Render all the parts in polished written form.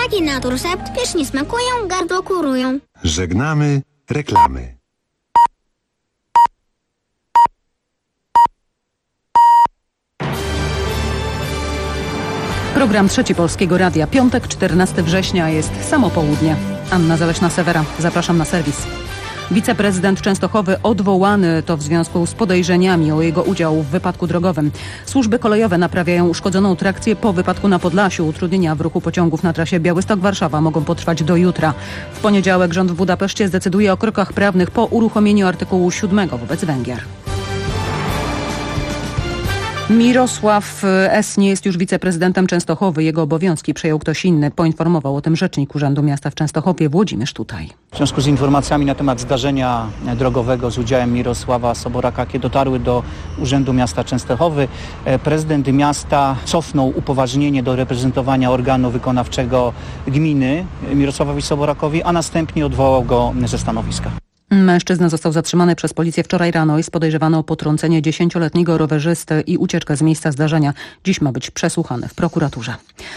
Jaki na to recept? Pysznie smakują, gardło kurują. Żegnamy reklamy. Program Trzeci Polskiego Radia. Piątek, 14 września jest samo południe. Anna Zaleśna-Sewera. Zapraszam na serwis. Wiceprezydent Częstochowy odwołany to w związku z podejrzeniami o jego udział w wypadku drogowym. Służby kolejowe naprawiają uszkodzoną trakcję po wypadku na Podlasiu. Utrudnienia w ruchu pociągów na trasie Białystok-Warszawa mogą potrwać do jutra. W poniedziałek rząd w Budapeszcie zdecyduje o krokach prawnych po uruchomieniu artykułu 7 wobec Węgier. Mirosław S. nie jest już wiceprezydentem Częstochowy. Jego obowiązki przejął ktoś inny. Poinformował o tym rzecznik Urzędu Miasta w Częstochowie Włodzimierz Tutaj. W związku z informacjami na temat zdarzenia drogowego z udziałem Mirosława Soboraka, jakie dotarły do Urzędu Miasta Częstochowy, prezydent miasta cofnął upoważnienie do reprezentowania organu wykonawczego gminy Mirosławowi Soborakowi, a następnie odwołał go ze stanowiska. Mężczyzna został zatrzymany przez policję wczoraj rano. Jest podejrzewany o potrącenie 10-letniego rowerzysty i ucieczkę z miejsca zdarzenia. Dziś ma być przesłuchany w prokuraturze.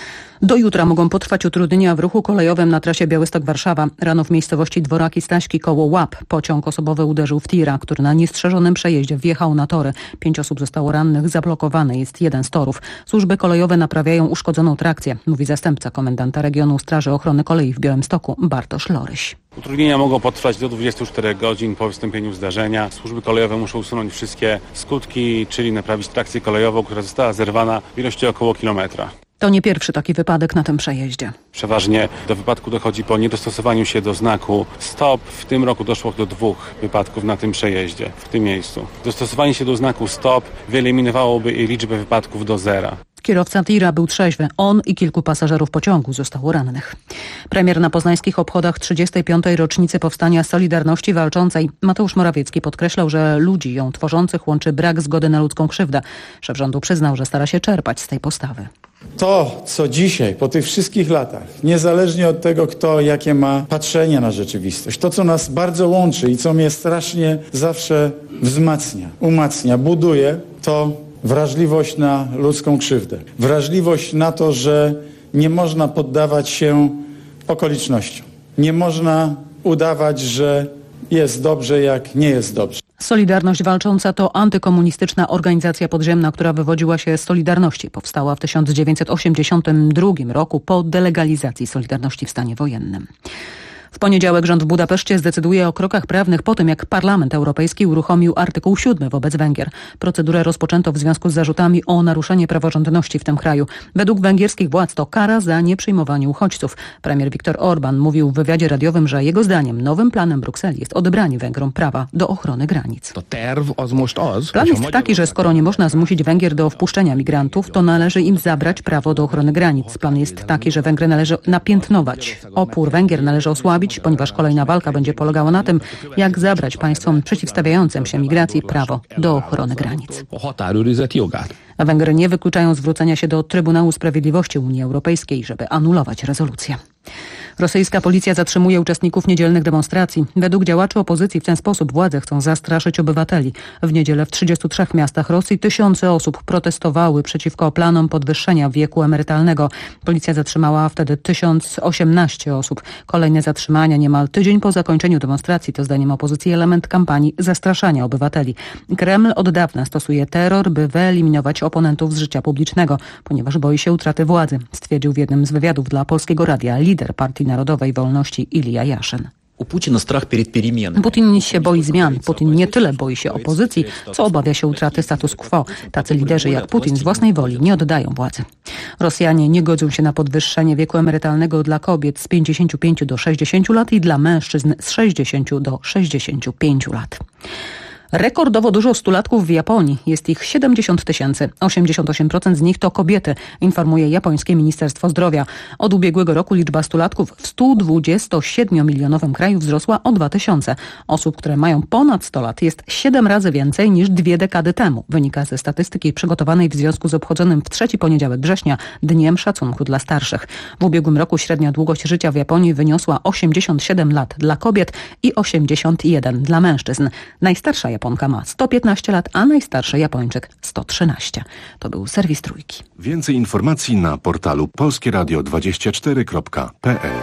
Do jutra mogą potrwać utrudnienia w ruchu kolejowym na trasie Białystok-Warszawa. Rano w miejscowości Dworaki Staśki koło Łap pociąg osobowy uderzył w tira, który na niestrzeżonym przejeździe wjechał na tory. 5 osób zostało rannych, zablokowany jest jeden z torów. Służby kolejowe naprawiają uszkodzoną trakcję, mówi zastępca komendanta regionu Straży Ochrony Kolei w Białymstoku Bartosz Loryś. Utrudnienia mogą potrwać do 24 godzin po wystąpieniu zdarzenia. Służby kolejowe muszą usunąć wszystkie skutki, czyli naprawić trakcję kolejową, która została zerwana w ilości około kilometra. To nie pierwszy taki wypadek na tym przejeździe. Przeważnie do wypadku dochodzi po niedostosowaniu się do znaku stop. W tym roku doszło do 2 wypadków na tym przejeździe, w tym miejscu. Dostosowanie się do znaku stop wyeliminowałoby liczbę wypadków do 0. Kierowca tira był trzeźwy. On i kilku pasażerów pociągu zostało rannych. Premier na poznańskich obchodach 35. rocznicy powstania Solidarności Walczącej Mateusz Morawiecki podkreślał, że ludzi ją tworzących łączy brak zgody na ludzką krzywdę. Szef rządu przyznał, że stara się czerpać z tej postawy. To, co dzisiaj, po tych wszystkich latach, niezależnie od tego, kto jakie ma patrzenie na rzeczywistość, to, co nas bardzo łączy i co mnie strasznie zawsze wzmacnia, umacnia, buduje, to wrażliwość na ludzką krzywdę. Wrażliwość na to, że nie można poddawać się okolicznościom. Nie można udawać, że jest dobrze, jak nie jest dobrze. Solidarność Walcząca to antykomunistyczna organizacja podziemna, która wywodziła się z Solidarności. Powstała w 1982 roku po delegalizacji Solidarności w stanie wojennym. W poniedziałek rząd w Budapeszcie zdecyduje o krokach prawnych po tym, jak Parlament Europejski uruchomił artykuł 7 wobec Węgier. Procedurę rozpoczęto w związku z zarzutami o naruszenie praworządności w tym kraju. Według węgierskich władz to kara za nieprzyjmowanie uchodźców. Premier Viktor Orbán mówił w wywiadzie radiowym, że jego zdaniem nowym planem Brukseli jest odebranie Węgrom prawa do ochrony granic. Plan jest taki, że skoro nie można zmusić Węgier do wpuszczenia migrantów, to należy im zabrać prawo do ochrony granic. Plan jest taki, że Węgry należy napiętnować. Opór Węgier należy osłabić, ponieważ kolejna walka będzie polegała na tym, jak zabrać państwom przeciwstawiającym się migracji prawo do ochrony granic. A Węgry nie wykluczają zwrócenia się do Trybunału Sprawiedliwości Unii Europejskiej, żeby anulować rezolucję. Rosyjska policja zatrzymuje uczestników niedzielnych demonstracji. Według działaczy opozycji w ten sposób władze chcą zastraszyć obywateli. W niedzielę w 33 miastach Rosji tysiące osób protestowały przeciwko planom podwyższenia wieku emerytalnego. Policja zatrzymała wtedy 1018 osób. Kolejne zatrzymania niemal tydzień po zakończeniu demonstracji to zdaniem opozycji element kampanii zastraszania obywateli. Kreml od dawna stosuje terror, by wyeliminować oponentów z życia publicznego, ponieważ boi się utraty władzy, stwierdził w jednym z wywiadów dla Polskiego Radia lider Partii Narodowej Wolności Ilja Jaszyn. Putin się boi zmian. Putin nie tyle boi się opozycji, co obawia się utraty status quo. Tacy liderzy jak Putin z własnej woli nie oddają władzy. Rosjanie nie godzą się na podwyższenie wieku emerytalnego dla kobiet z 55 do 60 lat i dla mężczyzn z 60 do 65 lat. Rekordowo dużo stulatków w Japonii. Jest ich 70 000. 88% z nich to kobiety, informuje japońskie Ministerstwo Zdrowia. Od ubiegłego roku liczba stulatków w 127-milionowym kraju wzrosła o 2000. Osób, które mają ponad 100 lat jest 7 razy więcej niż 2 dekady temu. Wynika ze statystyki przygotowanej w związku z obchodzonym w 3. poniedziałek września Dniem Szacunku dla Starszych. W ubiegłym roku średnia długość życia w Japonii wyniosła 87 lat dla kobiet i 81 dla mężczyzn. Najstarsza Japonka ma 115 lat, a najstarszy Japończyk 113. To był serwis Trójki. Więcej informacji na portalu polskieradio24.pl.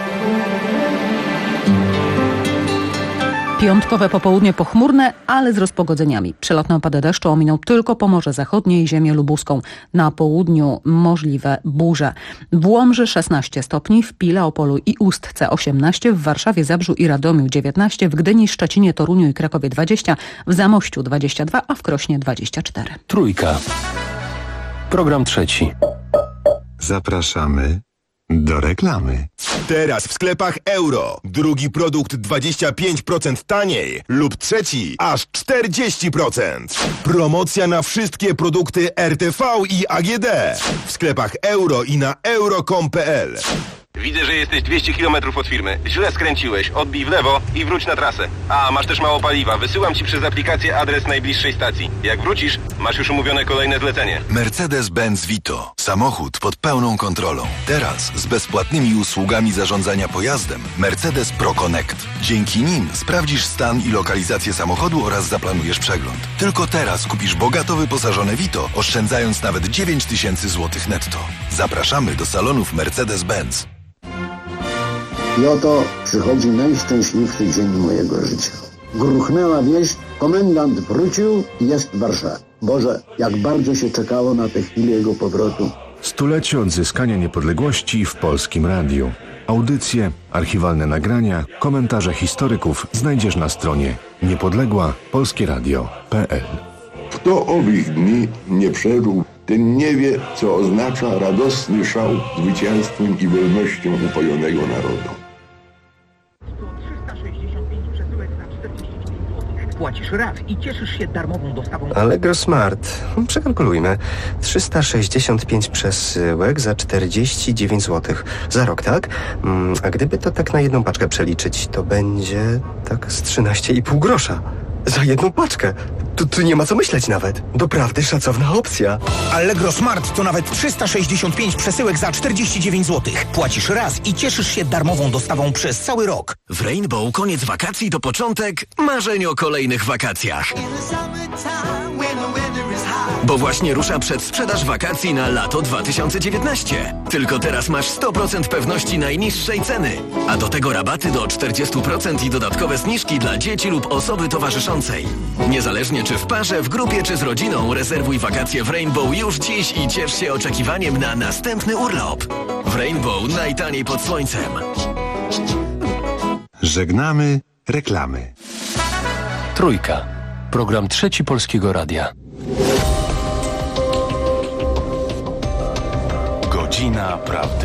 Piątkowe popołudnie pochmurne, ale z rozpogodzeniami. Przelotne opady deszczu ominą tylko Pomorze Zachodnie i ziemię lubuską. Na południu możliwe burze. W Łomży 16 stopni, w Pile, Opolu i Ustce 18, w Warszawie, Zabrzu i Radomiu 19, w Gdyni, Szczecinie, Toruniu i Krakowie 20, w Zamościu 22, a w Krośnie 24. Trójka. Program trzeci. Zapraszamy do reklamy. Teraz w sklepach Euro. Drugi produkt 25% taniej lub trzeci aż 40%. Promocja na wszystkie produkty RTV i AGD. W sklepach Euro i na euro.com.pl. Widzę, że jesteś 200 km od firmy. Źle skręciłeś. Odbij w lewo i wróć na trasę. A, masz też mało paliwa. Wysyłam ci przez aplikację adres najbliższej stacji. Jak wrócisz, masz już umówione kolejne zlecenie. Mercedes-Benz Vito. Samochód pod pełną kontrolą. Teraz z bezpłatnymi usługami zarządzania pojazdem Mercedes Pro Connect. Dzięki nim sprawdzisz stan i lokalizację samochodu oraz zaplanujesz przegląd. Tylko teraz kupisz bogato wyposażone Vito, oszczędzając nawet 9000 zł netto. Zapraszamy do salonów Mercedes-Benz. I oto przychodzi najszczęśliwszy dzień mojego życia. Gruchnęła wieść, komendant wrócił i jest w Warszawie. Boże, jak bardzo się czekało na tę chwilę jego powrotu. Stulecie odzyskania niepodległości w Polskim Radiu. Audycje, archiwalne nagrania, komentarze historyków znajdziesz na stronie niepodległa-polskieradio.pl. Kto owych dni nie przeżył, ten nie wie, co oznacza radosny szał zwycięstwem i wolnością upojonego narodu. Płacisz raz i cieszysz się darmową dostawą. Allegro Smart. Przekalkulujmy. 365 przesyłek za 49 zł. Za rok, tak? A gdyby to tak na jedną paczkę przeliczyć, to będzie tak z 13,5 grosza. Za jedną paczkę. Tu nie ma co myśleć nawet. Doprawdy szacowna opcja. Allegro Smart to nawet 365 przesyłek za 49 zł. Płacisz raz i cieszysz się darmową dostawą przez cały rok. W Rainbow koniec wakacji to początek marzeń o kolejnych wakacjach. Bo właśnie rusza przedsprzedaż wakacji na lato 2019. Tylko teraz masz 100% pewności najniższej ceny. A do tego rabaty do 40% i dodatkowe zniżki dla dzieci lub osoby towarzyszącej. Niezależnie czy w parze, w grupie czy z rodziną, rezerwuj wakacje w Rainbow już dziś i ciesz się oczekiwaniem na następny urlop. W Rainbow najtaniej pod słońcem. Żegnamy reklamy. Trójka. Program trzeci Polskiego Radia. Godzina Prawdy.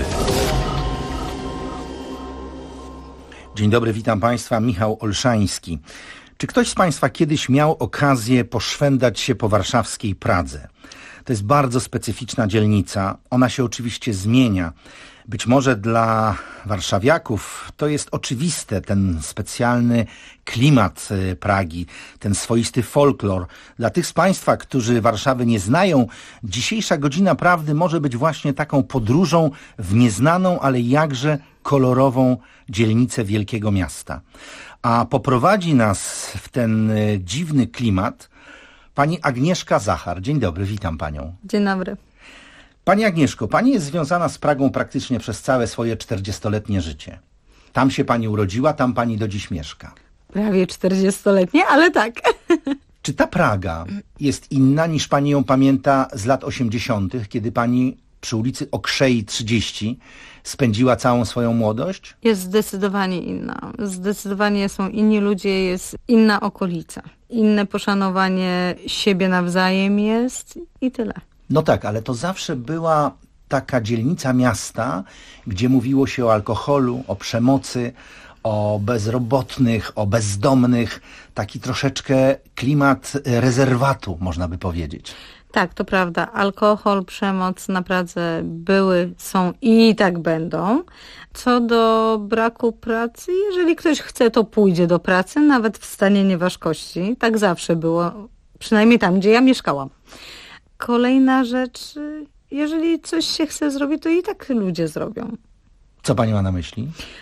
Dzień dobry, witam Państwa, Michał Olszański. Czy ktoś z Państwa kiedyś miał okazję poszwędać się po warszawskiej Pradze? To jest bardzo specyficzna dzielnica. Ona się oczywiście zmienia. Być może dla warszawiaków to jest oczywiste, ten specjalny klimat Pragi, ten swoisty folklor. Dla tych z Państwa, którzy Warszawy nie znają, dzisiejsza Godzina Prawdy może być właśnie taką podróżą w nieznaną, ale jakże kolorową dzielnicę wielkiego miasta. A poprowadzi nas w ten dziwny klimat pani Agnieszka Zachar. Dzień dobry, witam Panią. Dzień dobry. Pani Agnieszko, Pani jest związana z Pragą praktycznie przez całe swoje 40-letnie życie. Tam się Pani urodziła, tam Pani do dziś mieszka. Prawie 40-letnie, ale tak. Czy ta Praga jest inna niż Pani ją pamięta z lat 80., kiedy Pani przy ulicy Okrzei 30 spędziła całą swoją młodość? Jest zdecydowanie inna. Zdecydowanie są inni ludzie, jest inna okolica. Inne poszanowanie siebie nawzajem jest i tyle. No tak, ale to zawsze była taka dzielnica miasta, gdzie mówiło się o alkoholu, o przemocy, o bezrobotnych, o bezdomnych. Taki troszeczkę klimat rezerwatu, można by powiedzieć. Tak, to prawda. Alkohol, przemoc na Pradze były, są i tak będą. Co do braku pracy, jeżeli ktoś chce, to pójdzie do pracy, nawet w stanie nieważkości. Tak zawsze było, przynajmniej tam, gdzie ja mieszkałam. Kolejna rzecz, jeżeli coś się chce zrobić, to i tak ludzie zrobią. Co Pani ma na myśli?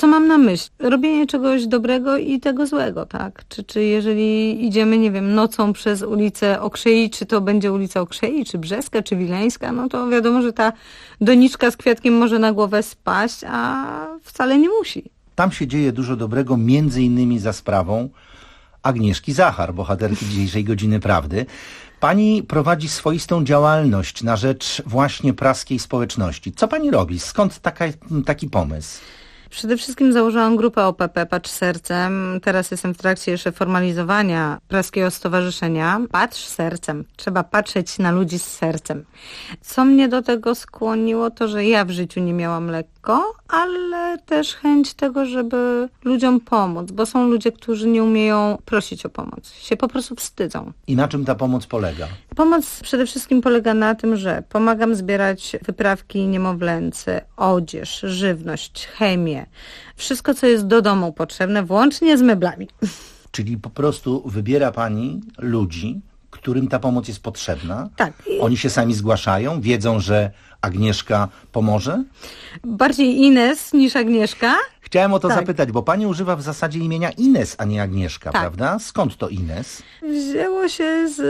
Co mam na myśli? Robienie czegoś dobrego i tego złego, tak? Czy jeżeli idziemy, nie wiem, nocą przez ulicę Okrzei, czy to będzie ulica Okrzei, czy Brzeska, czy Wileńska, no to wiadomo, że ta doniczka z kwiatkiem może na głowę spaść, a wcale nie musi. Tam się dzieje dużo dobrego, między innymi za sprawą Agnieszki Zachar, bohaterki dzisiejszej Godziny Prawdy. Pani prowadzi swoistą działalność na rzecz właśnie praskiej społeczności. Co pani robi? Skąd taki pomysł? Przede wszystkim założyłam grupę OPP Patrz Sercem. Teraz jestem w trakcie jeszcze formalizowania praskiego stowarzyszenia. Patrz sercem. Trzeba patrzeć na ludzi z sercem. Co mnie do tego skłoniło, to że ja w życiu nie miałam lekko, ale też chęć tego, żeby ludziom pomóc, bo są ludzie, którzy nie umieją prosić o pomoc. Się po prostu wstydzą. I na czym ta pomoc polega? Pomoc przede wszystkim polega na tym, że pomagam zbierać wyprawki niemowlęce, odzież, żywność, chemię. Wszystko, co jest do domu potrzebne, włącznie z meblami. Czyli po prostu wybiera pani ludzi, którym ta pomoc jest potrzebna? Tak. Oni się sami zgłaszają, wiedzą, że Agnieszka pomoże? Bardziej Ines niż Agnieszka. Chciałem o to zapytać, bo pani używa w zasadzie imienia Ines, a nie Agnieszka, prawda? Skąd to Ines? Wzięło się z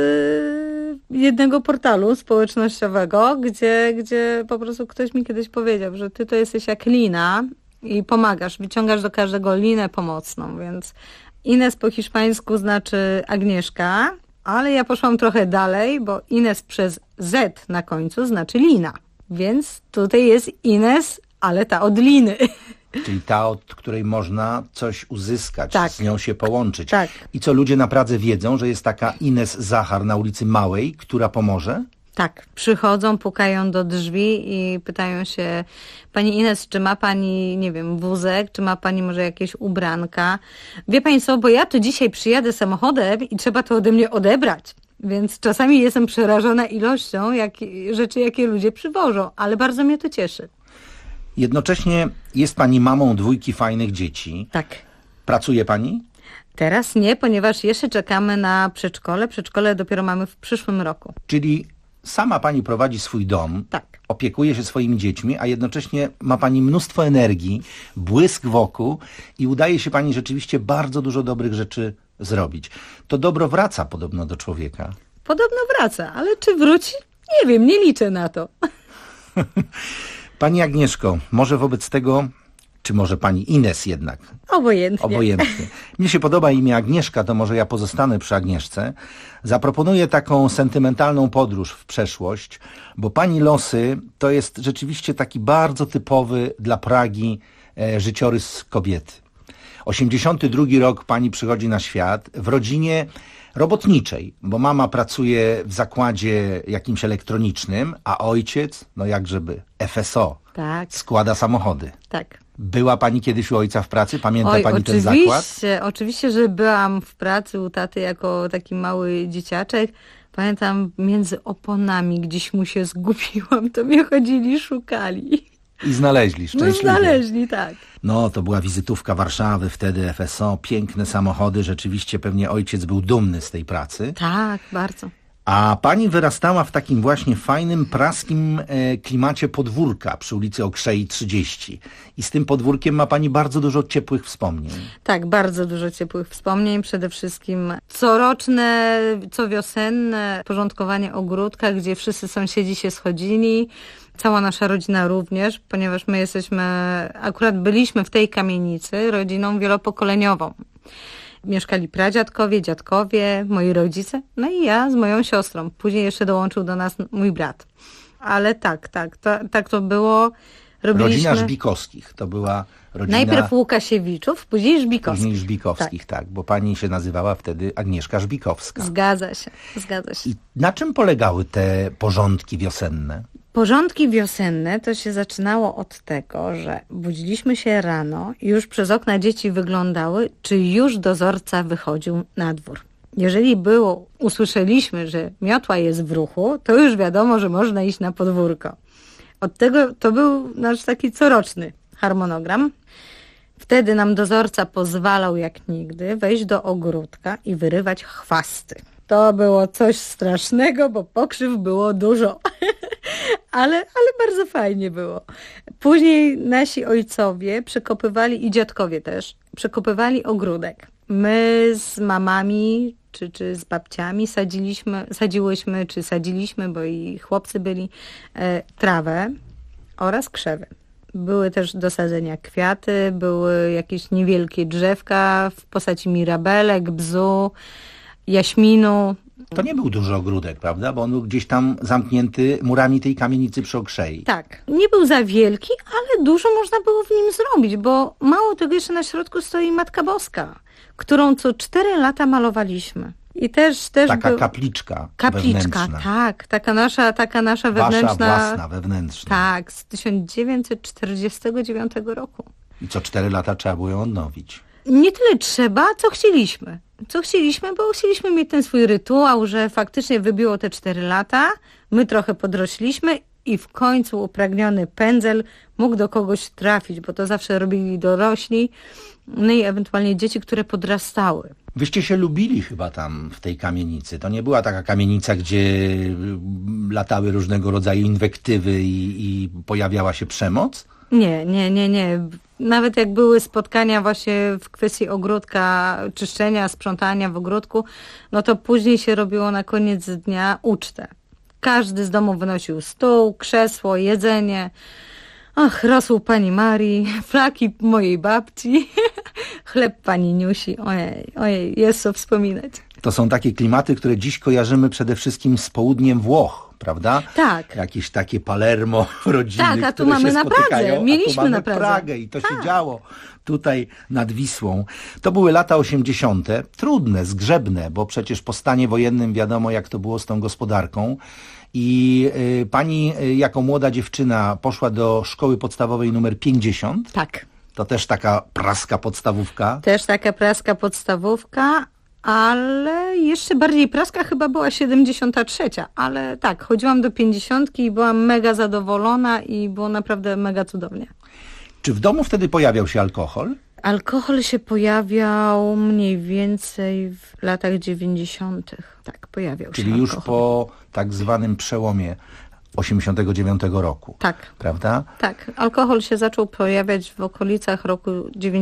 jednego portalu społecznościowego, gdzie po prostu ktoś mi kiedyś powiedział, że ty to jesteś jak lina i pomagasz, wyciągasz do każdego linę pomocną, więc Ines po hiszpańsku znaczy Agnieszka, ale ja poszłam trochę dalej, bo Ines przez Z na końcu znaczy lina, więc tutaj jest Ines, ale ta od liny. Czyli ta, od której można coś uzyskać, tak, z nią się połączyć. Tak. I co, ludzie na Pradze wiedzą, że jest taka Ines Zachar na ulicy Małej, która pomoże? Tak, przychodzą, pukają do drzwi i pytają się, pani Ines, czy ma pani, nie wiem, wózek, czy ma pani może jakieś ubranka? Wie pani co, bo ja tu dzisiaj przyjadę samochodem i trzeba to ode mnie odebrać. Więc czasami jestem przerażona ilością rzeczy, jakie ludzie przywożą, ale bardzo mnie to cieszy. Jednocześnie jest pani mamą 2 fajnych dzieci. Tak. Pracuje pani? Teraz nie, ponieważ jeszcze czekamy na przedszkole. Przedszkole dopiero mamy w przyszłym roku. Czyli sama pani prowadzi swój dom, tak, opiekuje się swoimi dziećmi, a jednocześnie ma pani mnóstwo energii, błysk wokół i udaje się pani rzeczywiście bardzo dużo dobrych rzeczy zrobić. To dobro wraca podobno do człowieka. Podobno wraca, ale czy wróci? Nie wiem, nie liczę na to. Pani Agnieszko, może wobec tego, czy może pani Ines jednak? Obojętnie. Obojętnie. Mnie się podoba imię Agnieszka, to może ja pozostanę przy Agnieszce. Zaproponuję taką sentymentalną podróż w przeszłość, bo pani losy to jest rzeczywiście taki bardzo typowy dla Pragi życiorys kobiety. 82 rok pani przychodzi na świat w rodzinie robotniczej, bo mama pracuje w zakładzie jakimś elektronicznym, a ojciec, no jakżeby, FSO, tak, składa samochody. Tak. Była pani kiedyś u ojca w pracy? Pamięta pani ten zakład? Oczywiście, że byłam w pracy u taty jako taki mały dzieciaczek. Pamiętam, między oponami gdzieś mu się zgubiłam, to mnie chodzili, szukali. I znaleźli szczęśliwie. No znaleźli, tak. No, to była wizytówka Warszawy, wtedy FSO, piękne samochody, rzeczywiście pewnie ojciec był dumny z tej pracy. Tak, bardzo. A pani wyrastała w takim właśnie fajnym, praskim klimacie podwórka przy ulicy Okrzei 30. I z tym podwórkiem ma pani bardzo dużo ciepłych wspomnień. Tak, bardzo dużo ciepłych wspomnień. Przede wszystkim coroczne, cowiosenne porządkowanie ogródka, gdzie wszyscy sąsiedzi się schodzili. Cała nasza rodzina również, ponieważ my akurat byliśmy w tej kamienicy rodziną wielopokoleniową. Mieszkali pradziadkowie, dziadkowie, moi rodzice, no i ja z moją siostrą. Później jeszcze dołączył do nas mój brat. Ale tak to było. Rodzina Żbikowskich, to była rodzina... Najpierw Łukasiewiczów, później Żbikowskich. Później Żbikowskich, tak, bo pani się nazywała wtedy Agnieszka Żbikowska. Zgadza się. I na czym polegały te porządki wiosenne? Porządki wiosenne to się zaczynało od tego, że budziliśmy się rano i już przez okna dzieci wyglądały, czy już dozorca wychodził na dwór. Jeżeli usłyszeliśmy, że miotła jest w ruchu, to już wiadomo, że można iść na podwórko. Od tego to był nasz taki coroczny harmonogram. Wtedy nam dozorca pozwalał jak nigdy wejść do ogródka i wyrywać chwasty. to było coś strasznego, bo pokrzyw było dużo. ale bardzo fajnie było. Później nasi ojcowie przekopywali, i dziadkowie też, ogródek. My z mamami czy z babciami sadziliśmy, bo i chłopcy byli, trawę oraz krzewy. Były też do sadzenia kwiaty, były jakieś niewielkie drzewka w postaci mirabelek, bzu, jaśminu. To nie był duży ogródek, prawda? Bo on był gdzieś tam zamknięty murami tej kamienicy przy Okrzei. Tak. Nie był za wielki, ale dużo można było w nim zrobić, bo mało tego, jeszcze na środku stoi Matka Boska, którą co 4 lata malowaliśmy. I też taka kapliczka wewnętrzna. Tak. Taka nasza wewnętrzna. Wasza własna, wewnętrzna. Tak, z 1949 roku. I co 4 lata trzeba było ją odnowić. Nie tyle trzeba, co chcieliśmy. Bo chcieliśmy mieć ten swój rytuał, że faktycznie wybiło te 4 lata, my trochę podrośliśmy i w końcu upragniony pędzel mógł do kogoś trafić, bo to zawsze robili dorośli, no i ewentualnie dzieci, które podrastały. Wyście się lubili chyba tam w tej kamienicy. To nie była taka kamienica, gdzie latały różnego rodzaju inwektywy i pojawiała się przemoc? Nie. Nawet jak były spotkania właśnie w kwestii ogródka, czyszczenia, sprzątania w ogródku, no to później się robiło na koniec dnia ucztę. Każdy z domu wynosił stół, krzesło, jedzenie. Ach, rosół pani Marii, flaki mojej babci, chleb pani Niusi. Ojej, jest co wspominać. To są takie klimaty, które dziś kojarzymy przede wszystkim z południem Włoch, prawda? Tak. Jakieś takie Palermo, rodziny, tak, a tu które mamy się na spotykają. Pradze. Mieliśmy a tu mamy na Pradze. Pragę i to się działo tutaj nad Wisłą. To były lata 80. Trudne, zgrzebne, bo przecież po stanie wojennym wiadomo, jak to było z tą gospodarką. I pani jako młoda dziewczyna poszła do szkoły podstawowej numer 50. Tak. To też taka praska podstawówka. Też taka praska podstawówka, ale jeszcze bardziej praska chyba była 73. Ale tak, chodziłam do 50 i byłam mega zadowolona i było naprawdę mega cudownie. Czy w domu wtedy pojawiał się alkohol? Alkohol się pojawiał mniej więcej w latach 90. Tak, pojawiał Czyli się już alkohol. po tak zwanym przełomie 89 roku. Tak. Prawda? Tak. Alkohol się zaczął pojawiać w okolicach roku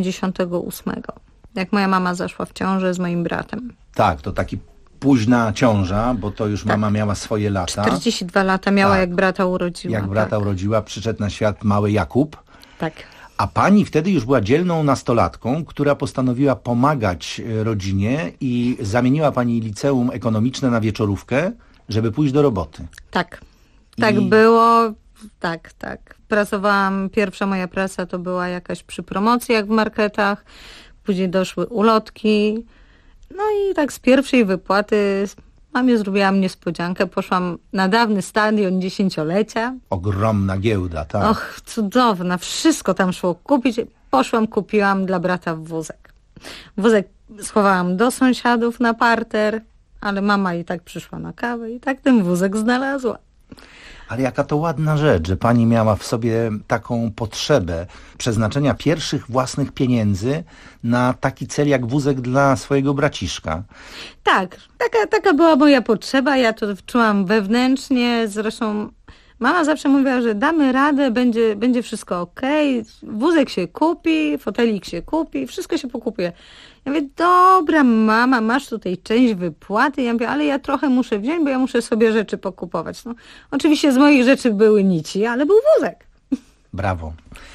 98. Jak moja mama zaszła w ciążę z moim bratem. Tak, to taki późna ciąża, bo to już mama miała swoje lata. 42 lata miała, jak brata urodziła. Jak brata urodziła, przyszedł na świat mały Jakub. Tak. A pani wtedy już była dzielną nastolatką, która postanowiła pomagać rodzinie i zamieniła pani liceum ekonomiczne na wieczorówkę, żeby pójść do roboty. Tak. Tak było. Tak. Pracowałam, pierwsza moja praca to była jakaś przy promocjach w marketach, później doszły ulotki. No i tak z pierwszej wypłaty mamie zrobiłam niespodziankę, poszłam na dawny stadion 10-lecia. Ogromna giełda, tak. Och, cudowna, wszystko tam szło kupić. Kupiłam dla brata wózek. Wózek schowałam do sąsiadów na parter, ale mama i tak przyszła na kawę i tak ten wózek znalazła. Ale jaka to ładna rzecz, że pani miała w sobie taką potrzebę przeznaczenia pierwszych własnych pieniędzy na taki cel jak wózek dla swojego braciszka. Tak, taka była moja potrzeba, ja to czułam wewnętrznie, zresztą mama zawsze mówiła, że damy radę, będzie wszystko okej, wózek się kupi, fotelik się kupi, wszystko się pokupuje. Ja mówię, dobra mama, masz tutaj część wypłaty. Ja mówię, ale ja trochę muszę wziąć, bo ja muszę sobie rzeczy pokupować. No, oczywiście z moich rzeczy były nici, ale był wózek. Brawo.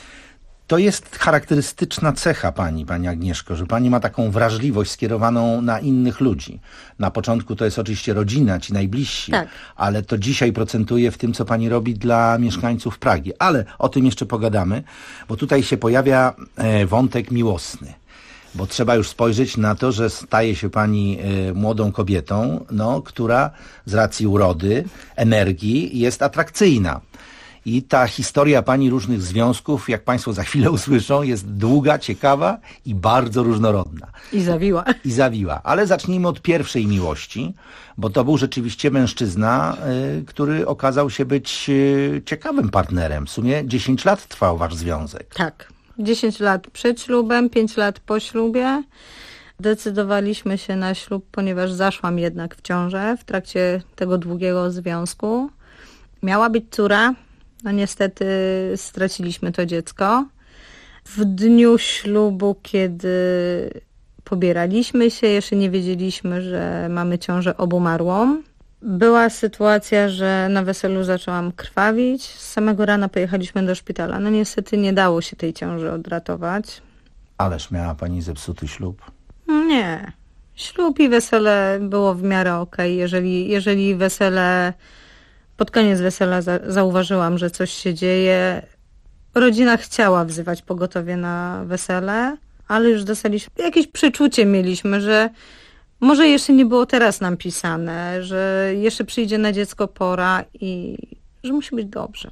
To jest charakterystyczna cecha pani Agnieszko, że pani ma taką wrażliwość skierowaną na innych ludzi. Na początku to jest oczywiście rodzina, ci najbliżsi, tak. Ale to dzisiaj procentuje w tym, co pani robi dla mieszkańców Pragi. Ale o tym jeszcze pogadamy, bo tutaj się pojawia wątek miłosny. Bo trzeba już spojrzeć na to, że staje się pani młodą kobietą, która z racji urody, energii jest atrakcyjna. I ta historia pani różnych związków, jak państwo za chwilę usłyszą, jest długa, ciekawa i bardzo różnorodna. I zawiła. Ale zacznijmy od pierwszej miłości, bo to był rzeczywiście mężczyzna, który okazał się być ciekawym partnerem. W sumie 10 lat trwał wasz związek. Tak. 10 lat przed ślubem, 5 lat po ślubie. Decydowaliśmy się na ślub, ponieważ zaszłam jednak w ciążę w trakcie tego długiego związku. Miała być córa, no niestety straciliśmy to dziecko. W dniu ślubu, kiedy pobieraliśmy się, jeszcze nie wiedzieliśmy, że mamy ciążę obumarłą. Była sytuacja, że na weselu zaczęłam krwawić. Z samego rana pojechaliśmy do szpitala. No niestety nie dało się tej ciąży odratować. Ależ miała pani zepsuty ślub. Nie. Ślub i wesele było w miarę okej. Jeżeli wesele, pod koniec wesela zauważyłam, że coś się dzieje. Rodzina chciała wzywać pogotowie na wesele, ale już dostaliśmy, jakieś przeczucie mieliśmy, że może jeszcze nie było teraz nam pisane, że jeszcze przyjdzie na dziecko pora i że musi być dobrze.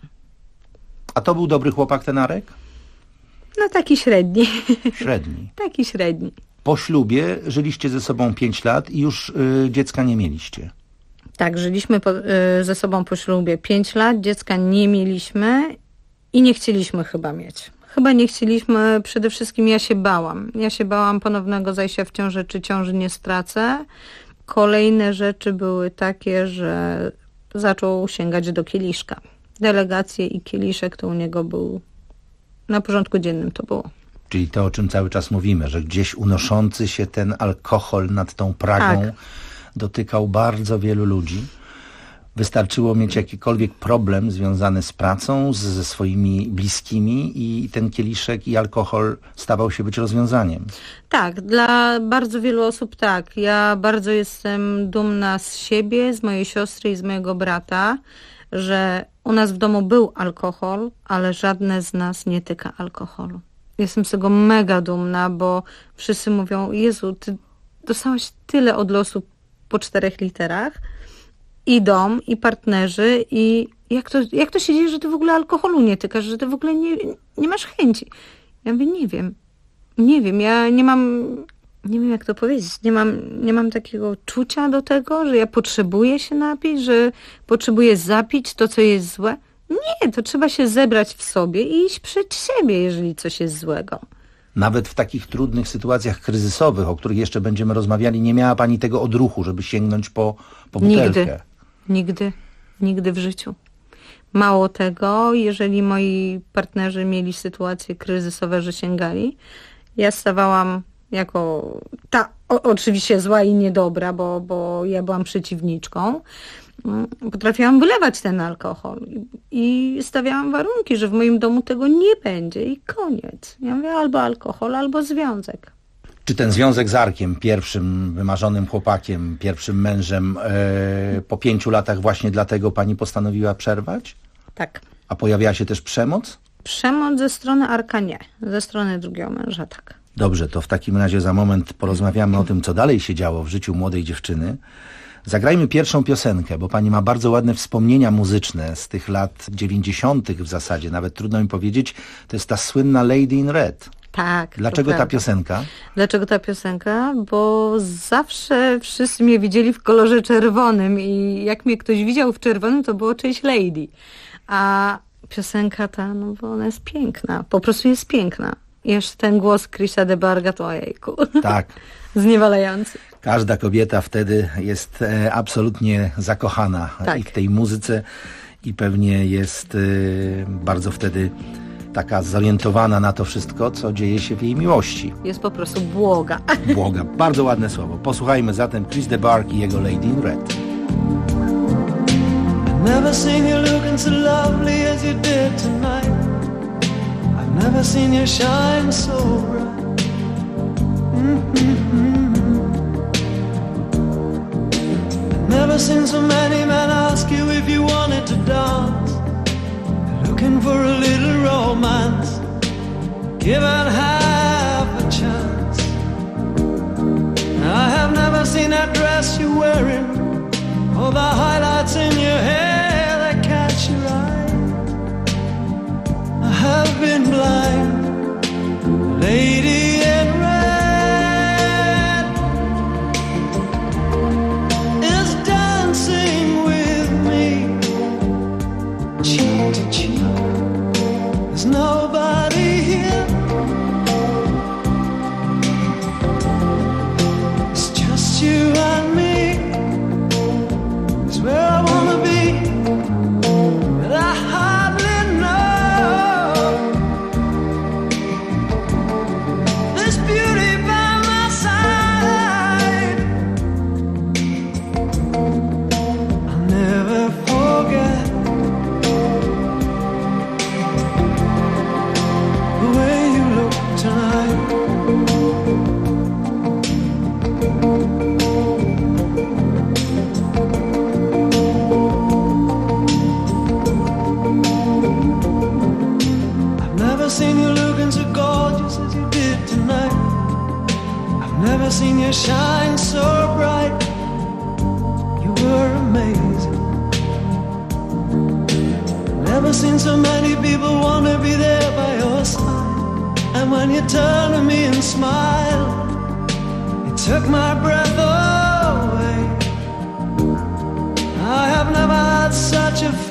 A to był dobry chłopak, ten Arek? No taki średni. Średni. Taki średni. Po ślubie żyliście ze sobą 5 lat i już dziecka nie mieliście. Tak, żyliśmy ze sobą po ślubie 5 lat, dziecka nie mieliśmy i nie chcieliśmy chyba mieć. Chyba nie chcieliśmy, przede wszystkim ja się bałam. Ja się bałam ponownego zajścia w ciążę, czy ciąży nie stracę. Kolejne rzeczy były takie, że zaczął sięgać do kieliszka. Delegacje i kieliszek to u niego był na porządku dziennym to było. Czyli to, o czym cały czas mówimy, że gdzieś unoszący się ten alkohol nad tą Pragą dotykał bardzo wielu ludzi. Wystarczyło mieć jakikolwiek problem związany z pracą, ze swoimi bliskimi i ten kieliszek i alkohol stawał się być rozwiązaniem. Tak, dla bardzo wielu osób tak. Ja bardzo jestem dumna z siebie, z mojej siostry i z mojego brata, że u nas w domu był alkohol, ale żadne z nas nie tyka alkoholu. Jestem z tego mega dumna, bo wszyscy mówią, Jezu, ty dostałaś tyle od losu po 4 literach, i dom, i partnerzy, i jak to się dzieje, że ty w ogóle alkoholu nie tykasz, że ty w ogóle nie masz chęci. Ja mówię, nie wiem, ja nie wiem jak to powiedzieć, nie mam takiego czucia do tego, że ja potrzebuję się napić, że potrzebuję zapić to, co jest złe. Nie, to trzeba się zebrać w sobie i iść przed siebie, jeżeli coś jest złego. Nawet w takich trudnych sytuacjach kryzysowych, o których jeszcze będziemy rozmawiali, nie miała pani tego odruchu, żeby sięgnąć po butelkę. Nigdy w życiu. Mało tego, jeżeli moi partnerzy mieli sytuacje kryzysowe, że sięgali, ja stawałam jako ta oczywiście zła i niedobra, bo ja byłam przeciwniczką. Potrafiłam wylewać ten alkohol i stawiałam warunki, że w moim domu tego nie będzie i koniec. Ja mówię, albo alkohol, albo związek. Czy ten związek z Arkiem, pierwszym wymarzonym chłopakiem, pierwszym mężem, po 5 latach właśnie dlatego pani postanowiła przerwać? Tak. A pojawiała się też przemoc? Przemoc ze strony Arka nie, ze strony drugiego męża tak. Dobrze, to w takim razie za moment porozmawiamy o tym, co dalej się działo w życiu młodej dziewczyny. Zagrajmy pierwszą piosenkę, bo pani ma bardzo ładne wspomnienia muzyczne z tych lat 90. w zasadzie, nawet trudno mi powiedzieć, to jest ta słynna Lady in Red. Tak. Dlaczego ta piosenka? Dlaczego ta piosenka? Bo zawsze wszyscy mnie widzieli w kolorze czerwonym i jak mnie ktoś widział w czerwonym, to było Cześć Lady. A piosenka ta, no bo ona jest piękna, po prostu jest piękna. I jeszcze ten głos Chrisa de Barga, to ojejku. Tak. Zniewalający. Każda kobieta wtedy jest absolutnie zakochana i w tej muzyce i pewnie jest bardzo wtedy taka zorientowana na to wszystko, co dzieje się w jej miłości. Jest po prostu błoga. Błoga. Bardzo ładne słowo. Posłuchajmy zatem Chris de Barg i jego Lady in Red. Never seen you looking so lovely as you did tonight. I've never seen you shine so bright. Never seen so many men ask you if you wanted to dance. Looking for a little romance, given half a chance. I have never seen that dress you're wearing, or the highlights in your hair that catch your eye. I have been blind, lady in red is dancing with me, cheek to cheek. There's nobody here. seen you shine so bright. You were amazing. Never seen so many people want to be there by your side. And when you turn to me and smile, it took my breath away. I have never had such a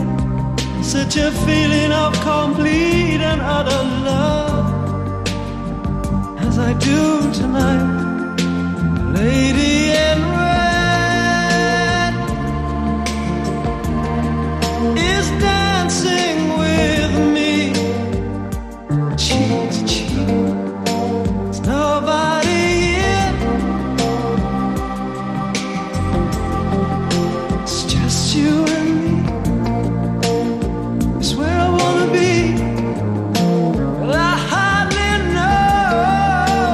feeling of complete and utter love as I do tonight. Lady in red is dancing with me, cheek to cheek. There's nobody here, it's just you and me. It's where I wanna be. Well, I hardly know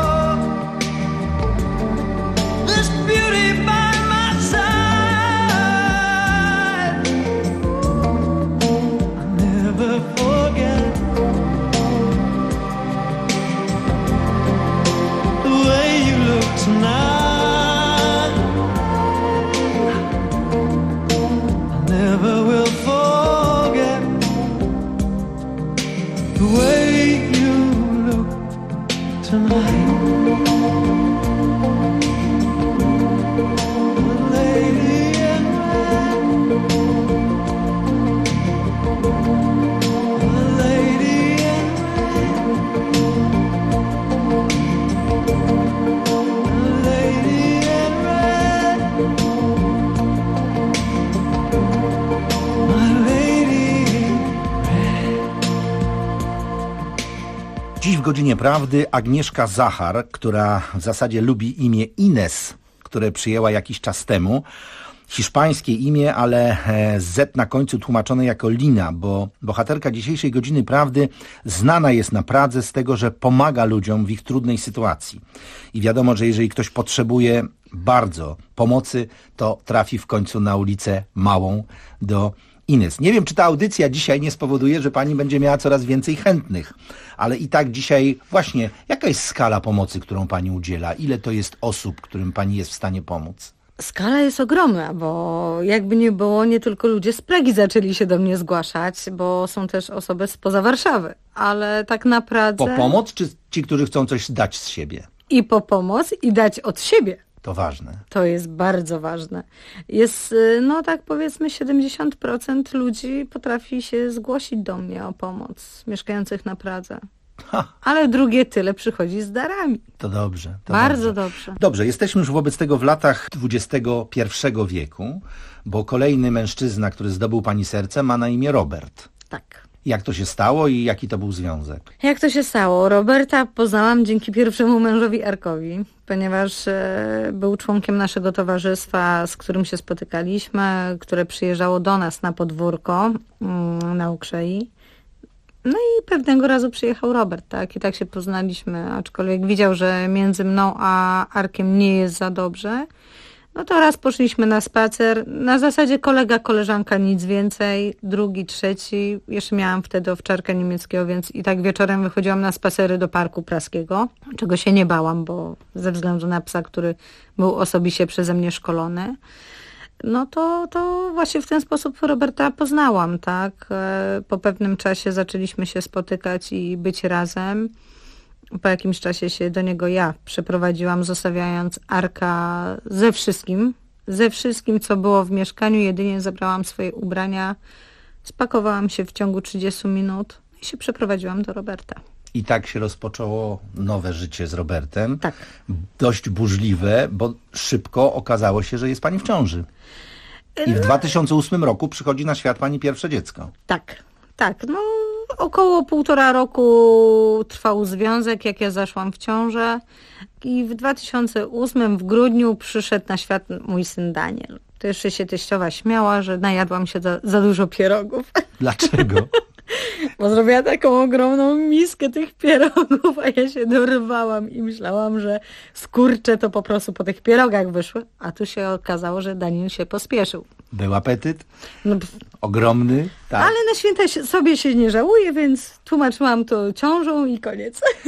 this beauty by my side. I'll never forget the way you look tonight. I never will forget the way you look tonight. The lady in red, the lady in red, the lady in red, my lady in red. Dziś w Godzinie Prawdy Agnieszka Zachar, która w zasadzie lubi imię Ines, które przyjęła jakiś czas temu. Hiszpańskie imię, ale Z na końcu tłumaczone jako Lina, bo bohaterka dzisiejszej Godziny Prawdy znana jest na Pradze z tego, że pomaga ludziom w ich trudnej sytuacji. I wiadomo, że jeżeli ktoś potrzebuje bardzo pomocy, to trafi w końcu na ulicę Małą do Ines. Nie wiem, czy ta audycja dzisiaj nie spowoduje, że pani będzie miała coraz więcej chętnych, ale i tak dzisiaj właśnie, jaka jest skala pomocy, którą pani udziela? Ile to jest osób, którym pani jest w stanie pomóc? Skala jest ogromna, bo jakby nie było, nie tylko ludzie z Pragi zaczęli się do mnie zgłaszać, bo są też osoby spoza Warszawy, ale tak na Pradze... Po pomoc, czy ci, którzy chcą coś dać z siebie? I po pomoc, i dać od siebie. To ważne. To jest bardzo ważne. Jest, no tak powiedzmy, 70% ludzi potrafi się zgłosić do mnie o pomoc, mieszkających na Pradze. Ale drugie tyle przychodzi z darami. To dobrze. To bardzo dobrze. Dobrze, jesteśmy już wobec tego w latach XXI wieku, bo kolejny mężczyzna, który zdobył pani serce, ma na imię Robert. Tak. Jak to się stało i jaki to był związek? Jak to się stało? Roberta poznałam dzięki pierwszemu mężowi Arkowi, ponieważ był członkiem naszego towarzystwa, z którym się spotykaliśmy, które przyjeżdżało do nas na podwórko na Ukrzei. No i pewnego razu przyjechał Robert, tak? I tak się poznaliśmy, aczkolwiek widział, że między mną a Arkiem nie jest za dobrze. No to raz poszliśmy na spacer, na zasadzie kolega, koleżanka, nic więcej, drugi, trzeci, jeszcze miałam wtedy owczarka niemieckiego, więc i tak wieczorem wychodziłam na spacery do Parku Praskiego, czego się nie bałam, bo ze względu na psa, który był osobiście przeze mnie szkolony. No to właśnie w ten sposób Roberta poznałam, tak. Po pewnym czasie zaczęliśmy się spotykać i być razem. Po jakimś czasie się do niego ja przeprowadziłam, zostawiając Arka ze wszystkim, co było w mieszkaniu. Jedynie zabrałam swoje ubrania, spakowałam się w ciągu 30 minut i się przeprowadziłam do Roberta. I tak się rozpoczęło nowe życie z Robertem. Tak. Dość burzliwe, bo szybko okazało się, że jest pani w ciąży. I w 2008 roku przychodzi na świat pani pierwsze dziecko. Tak. No około 1,5 roku trwał związek, jak ja zaszłam w ciążę. I w 2008 w grudniu przyszedł na świat mój syn Daniel. To jeszcze się teściowa śmiała, że najadłam się za dużo pierogów. Dlaczego? Bo zrobiła taką ogromną miskę tych pierogów, a ja się dorywałam i myślałam, że skurcze to po prostu po tych pierogach wyszły, a tu się okazało, że Daniel się pospieszył. Był apetyt? No, ogromny, tak. Ale na święta sobie się nie żałuję, więc tłumaczyłam to ciążą i koniec.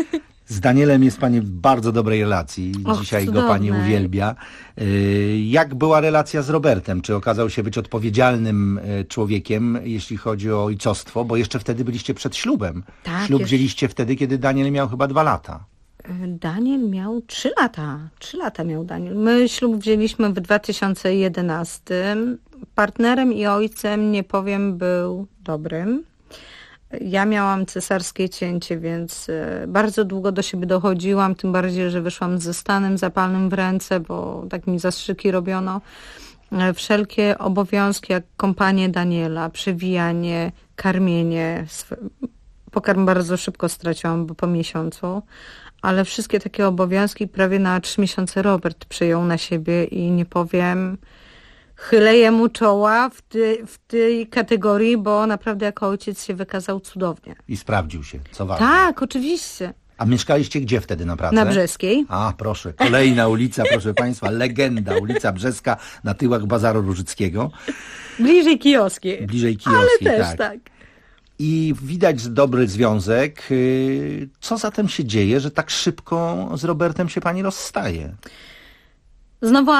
Z Danielem jest pani w bardzo dobrej relacji. Dzisiaj cudowne. go pani uwielbia. Jak była relacja z Robertem? Czy okazał się być odpowiedzialnym człowiekiem, jeśli chodzi o ojcostwo? Bo jeszcze wtedy byliście przed ślubem. Tak, Ślub wzięliście wtedy, kiedy Daniel miał chyba 2 lata. Daniel miał 3 lata. 3 lata miał Daniel. My ślub wzięliśmy w 2011. Partnerem i ojcem, nie powiem, był dobrym. Ja miałam cesarskie cięcie, więc bardzo długo do siebie dochodziłam, tym bardziej, że wyszłam ze stanem zapalnym w ręce, bo tak mi zastrzyki robiono. Wszelkie obowiązki, jak kąpanie Daniela, przewijanie, karmienie. Pokarm bardzo szybko straciłam, bo po miesiącu, ale wszystkie takie obowiązki prawie na 3 miesiące Robert przyjął na siebie i nie powiem, chylę jemu czoła w tej kategorii, bo naprawdę jako ojciec się wykazał cudownie. I sprawdził się, co ważne. Tak, oczywiście. A mieszkaliście gdzie wtedy na pracę? Na Brzeskiej. A, proszę, kolejna ulica, proszę państwa, legenda, ulica Brzeska na tyłach Bazaru Różyckiego. Bliżej Kijowskiej. Bliżej Kijowskiej, ale też tak. I widać dobry związek. Co zatem się dzieje, że tak szybko z Robertem się pani rozstaje? Znowu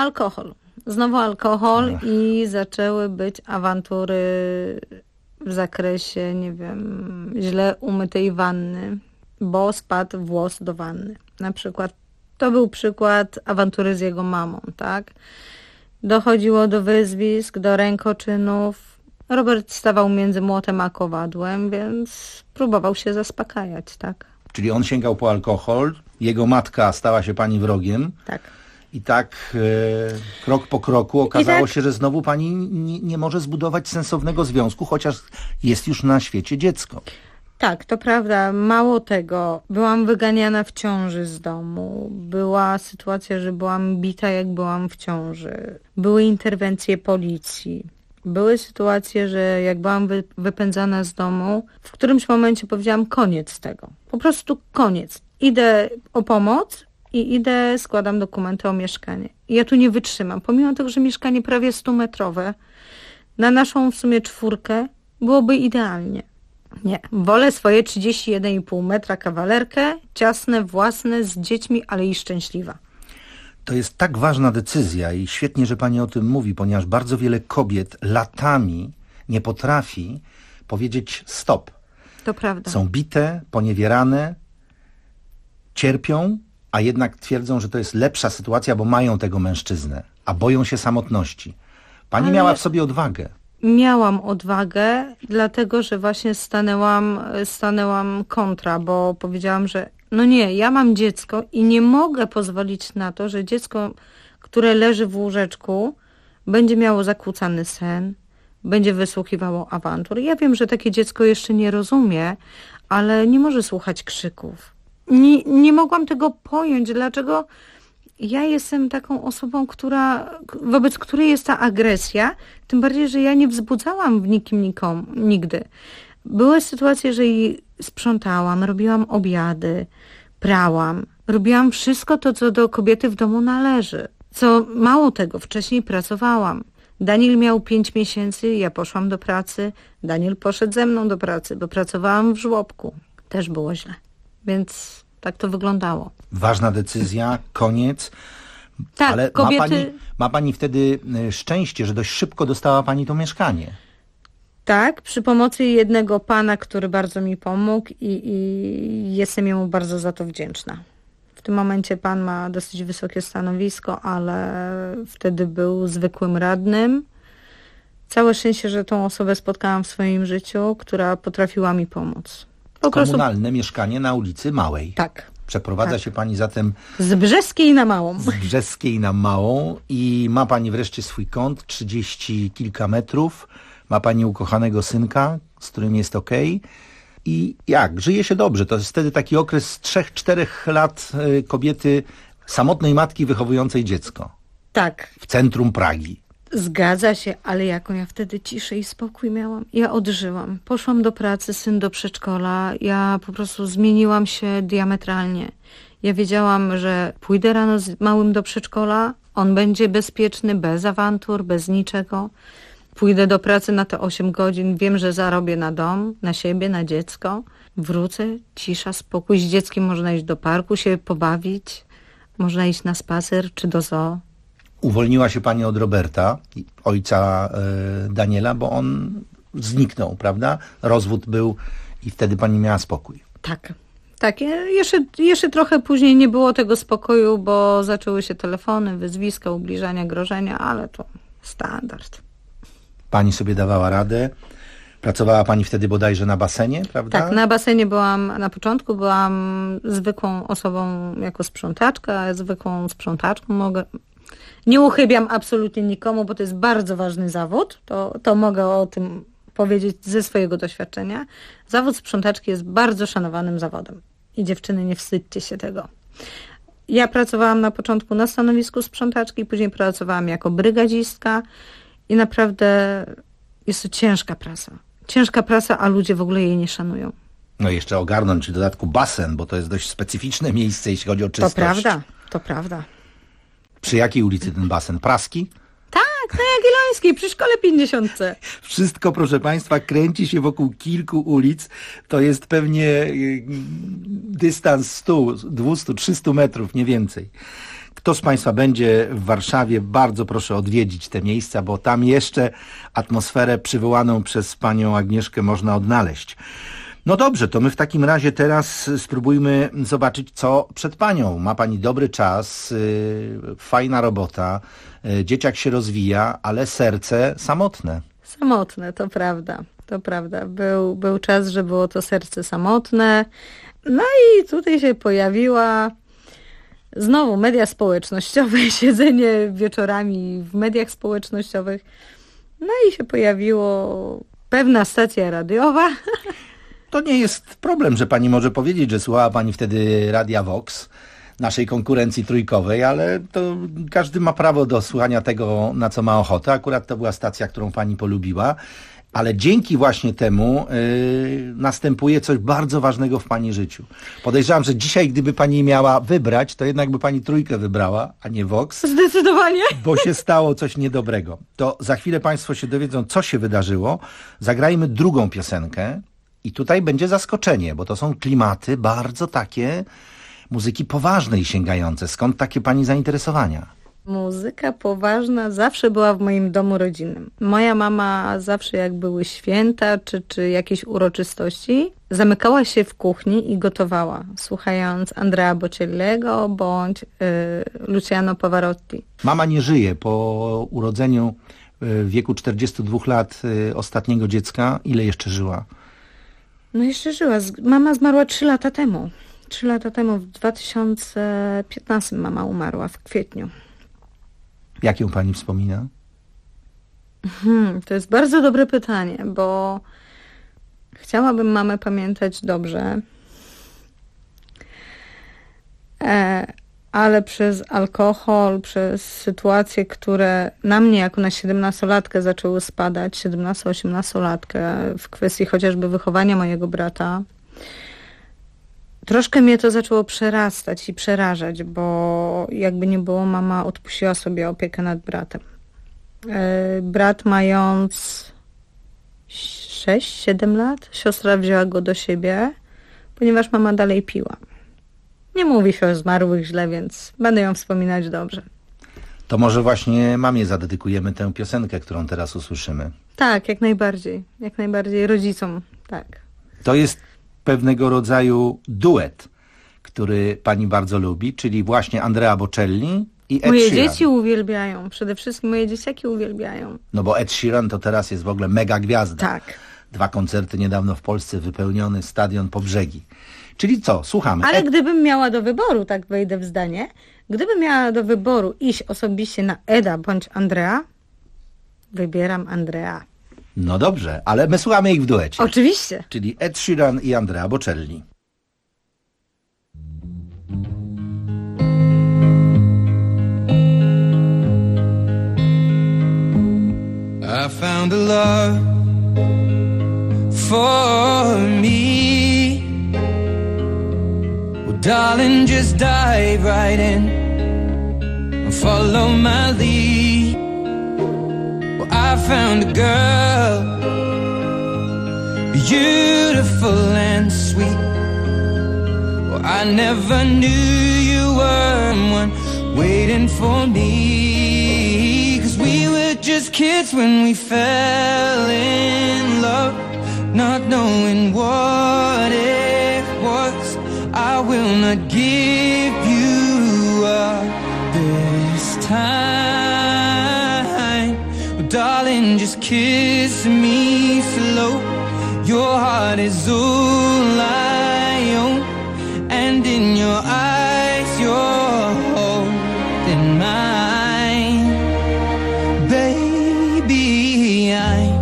alkohol i zaczęły być awantury w zakresie, nie wiem, źle umytej wanny, bo spadł włos do wanny. Na przykład, to był przykład awantury z jego mamą, tak? Dochodziło do wyzwisk, do rękoczynów. Robert stawał między młotem a kowadłem, więc próbował się zaspokajać, tak? Czyli on sięgał po alkohol, jego matka stała się pani wrogiem. Tak. I tak krok po kroku okazało się, że znowu pani nie może zbudować sensownego związku, chociaż jest już na świecie dziecko. Tak, to prawda. Mało tego, byłam wyganiana w ciąży z domu. Była sytuacja, że byłam bita, jak byłam w ciąży. Były interwencje policji. Były sytuacje, że jak byłam wypędzana z domu, w którymś momencie powiedziałam koniec tego. Po prostu koniec. Idę o pomoc i składam dokumenty o mieszkanie. I ja tu nie wytrzymam. Pomimo tego, że mieszkanie prawie 100-metrowe, na naszą w sumie 4 byłoby idealnie. Nie, wolę swoje 31,5 metra kawalerkę, ciasne, własne, z dziećmi, ale i szczęśliwa. To jest tak ważna decyzja i świetnie, że pani o tym mówi, ponieważ bardzo wiele kobiet latami nie potrafi powiedzieć stop. To prawda. Są bite, poniewierane, cierpią, a jednak twierdzą, że to jest lepsza sytuacja, bo mają tego mężczyznę, a boją się samotności. Pani miała w sobie odwagę. Miałam odwagę, dlatego że właśnie stanęłam kontra, bo powiedziałam, że no nie, ja mam dziecko i nie mogę pozwolić na to, że dziecko, które leży w łóżeczku, będzie miało zakłócany sen, będzie wysłuchiwało awantur. Ja wiem, że takie dziecko jeszcze nie rozumie, ale nie może słuchać krzyków. Nie mogłam tego pojąć, dlaczego ja jestem taką osobą, wobec której jest ta agresja, tym bardziej, że ja nie wzbudzałam w nikim nigdy. Były sytuacje, że jej sprzątałam, robiłam obiady, prałam, robiłam wszystko to, co do kobiety w domu należy. Co mało tego, wcześniej pracowałam. Daniel miał 5 miesięcy, ja poszłam do pracy, Daniel poszedł ze mną do pracy, bo pracowałam w żłobku. Też było źle. Więc tak to wyglądało. Ważna decyzja, koniec. Tak, ale kobiety... ma pani wtedy szczęście, że dość szybko dostała pani to mieszkanie. Tak, przy pomocy jednego pana, który bardzo mi pomógł i jestem jemu bardzo za to wdzięczna. W tym momencie pan ma dosyć wysokie stanowisko, ale wtedy był zwykłym radnym. Całe szczęście, że tą osobę spotkałam w swoim życiu, która potrafiła mi pomóc. Komunalne mieszkanie na ulicy Małej. Tak. Przeprowadza się pani zatem z Brzeskiej na Małą. Z Brzeskiej na Małą i ma pani wreszcie swój kąt, 30 kilka metrów. Ma pani ukochanego synka, z którym jest okej. I jak? Żyje się dobrze. To jest wtedy taki okres 3-4 lat kobiety, samotnej matki wychowującej dziecko. Tak. W centrum Pragi. Zgadza się, ale jaką ja wtedy ciszę i spokój miałam. Ja odżyłam. Poszłam do pracy, syn do przedszkola. Ja po prostu zmieniłam się diametralnie. Ja wiedziałam, że pójdę rano z małym do przedszkola, on będzie bezpieczny, bez awantur, bez niczego. pójdę do pracy na te 8 godzin, wiem, że zarobię na dom, na siebie, na dziecko. Wrócę, cisza, spokój. Z dzieckiem można iść do parku, się pobawić. Można iść na spacer czy do zoo. Uwolniła się pani od Roberta, ojca Daniela, bo on zniknął, prawda? Rozwód był i wtedy pani miała spokój. Tak. Jeszcze trochę później nie było tego spokoju, bo zaczęły się telefony, wyzwiska, ubliżania, grożenia, ale to standard. Pani sobie dawała radę. Pracowała pani wtedy bodajże na basenie, prawda? Tak, na basenie na początku byłam zwykłą osobą jako sprzątaczka, zwykłą sprzątaczką. Nie uchybiam absolutnie nikomu, bo to jest bardzo ważny zawód. To mogę o tym powiedzieć ze swojego doświadczenia. Zawód sprzątaczki jest bardzo szanowanym zawodem. I dziewczyny, nie wstydźcie się tego. Ja pracowałam na początku na stanowisku sprzątaczki, później pracowałam jako brygadzistka i naprawdę jest to ciężka praca. Ciężka praca, a ludzie w ogóle jej nie szanują. No i jeszcze ogarnąć w dodatku basen, bo to jest dość specyficzne miejsce, jeśli chodzi o czystość. To prawda. Przy jakiej ulicy ten basen? Praski? Tak, na Jagiellońskiej, przy szkole 50. Wszystko, proszę państwa, kręci się wokół kilku ulic. To jest pewnie dystans 100, 200, 300 metrów, nie więcej. Kto z państwa będzie w Warszawie, bardzo proszę odwiedzić te miejsca, bo tam jeszcze atmosferę przywołaną przez panią Agnieszkę można odnaleźć. No dobrze, to my w takim razie teraz spróbujmy zobaczyć, co przed panią. Ma pani dobry czas, fajna robota, dzieciak się rozwija, ale serce samotne. Samotne, to prawda. Był czas, że było to serce samotne. No i tutaj się pojawiła znowu media społecznościowe, siedzenie wieczorami w mediach społecznościowych. No i się pojawiło pewna stacja radiowa. To nie jest problem, że pani może powiedzieć, że słuchała pani wtedy Radia Vox, naszej konkurencji trójkowej, ale to każdy ma prawo do słuchania tego, na co ma ochotę. Akurat to była stacja, którą pani polubiła, ale dzięki właśnie temu następuje coś bardzo ważnego w pani życiu. Podejrzewam, że dzisiaj, gdyby pani miała wybrać, to jednak by pani trójkę wybrała, a nie Vox. Zdecydowanie. Bo się stało coś niedobrego. To za chwilę państwo się dowiedzą, co się wydarzyło. Zagrajmy drugą piosenkę. I tutaj będzie zaskoczenie, bo to są klimaty bardzo takie muzyki poważnej sięgające. Skąd takie pani zainteresowania? Muzyka poważna zawsze była w moim domu rodzinnym. Moja mama zawsze, jak były święta czy jakieś uroczystości, zamykała się w kuchni i gotowała, słuchając Andrea Bocellego bądź Luciano Pavarotti. Mama nie żyje. Po urodzeniu w wieku 42 lat ostatniego dziecka. Ile jeszcze żyła? No jeszcze żyła. Mama zmarła 3 lata temu. 3 lata temu, w 2015 mama umarła, w kwietniu. Jak ją pani wspomina? To jest bardzo dobre pytanie, bo chciałabym mamę pamiętać dobrze, ale przez alkohol, przez sytuacje, które na mnie jako na 17-latkę zaczęły spadać, 17-18-latkę, w kwestii chociażby wychowania mojego brata, troszkę mnie to zaczęło przerastać i przerażać, bo jakby nie było, mama odpuściła sobie opiekę nad bratem. Brat mając 6-7 lat, siostra wzięła go do siebie, ponieważ mama dalej piła. Nie mówi się o zmarłych źle, więc będę ją wspominać dobrze. To może właśnie mamie zadedykujemy tę piosenkę, którą teraz usłyszymy. Tak, jak najbardziej. Jak najbardziej rodzicom, tak. To jest pewnego rodzaju duet, który pani bardzo lubi, czyli właśnie Andrea Bocelli i Ed Moje Sheeran. dzieci uwielbiają, przede wszystkim moje dzieciaki uwielbiają. No bo Ed Sheeran to teraz jest w ogóle mega gwiazda. Tak. 2 koncerty niedawno w Polsce, wypełniony stadion po brzegi. Czyli co? Słuchamy. Ale gdybym miała do wyboru, tak wejdę w zdanie, gdybym miała do wyboru iść osobiście na Eda bądź Andrea, wybieram Andrea. No dobrze, ale my słuchamy ich w duecie. Oczywiście. Czyli Ed Sheeran i Andrea Bocelli. I found a love for me. Well, darling, just dive right in and follow my lead. Well, I I found a girl, beautiful and sweet. Well, I never knew you were one waiting for me, 'cause we were just kids when we fell in love, not knowing what it was. I will not give you up this time. Oh, darling, just kiss me slow. Your heart is all I own, and in your eyes you're holding mine. Baby, I'm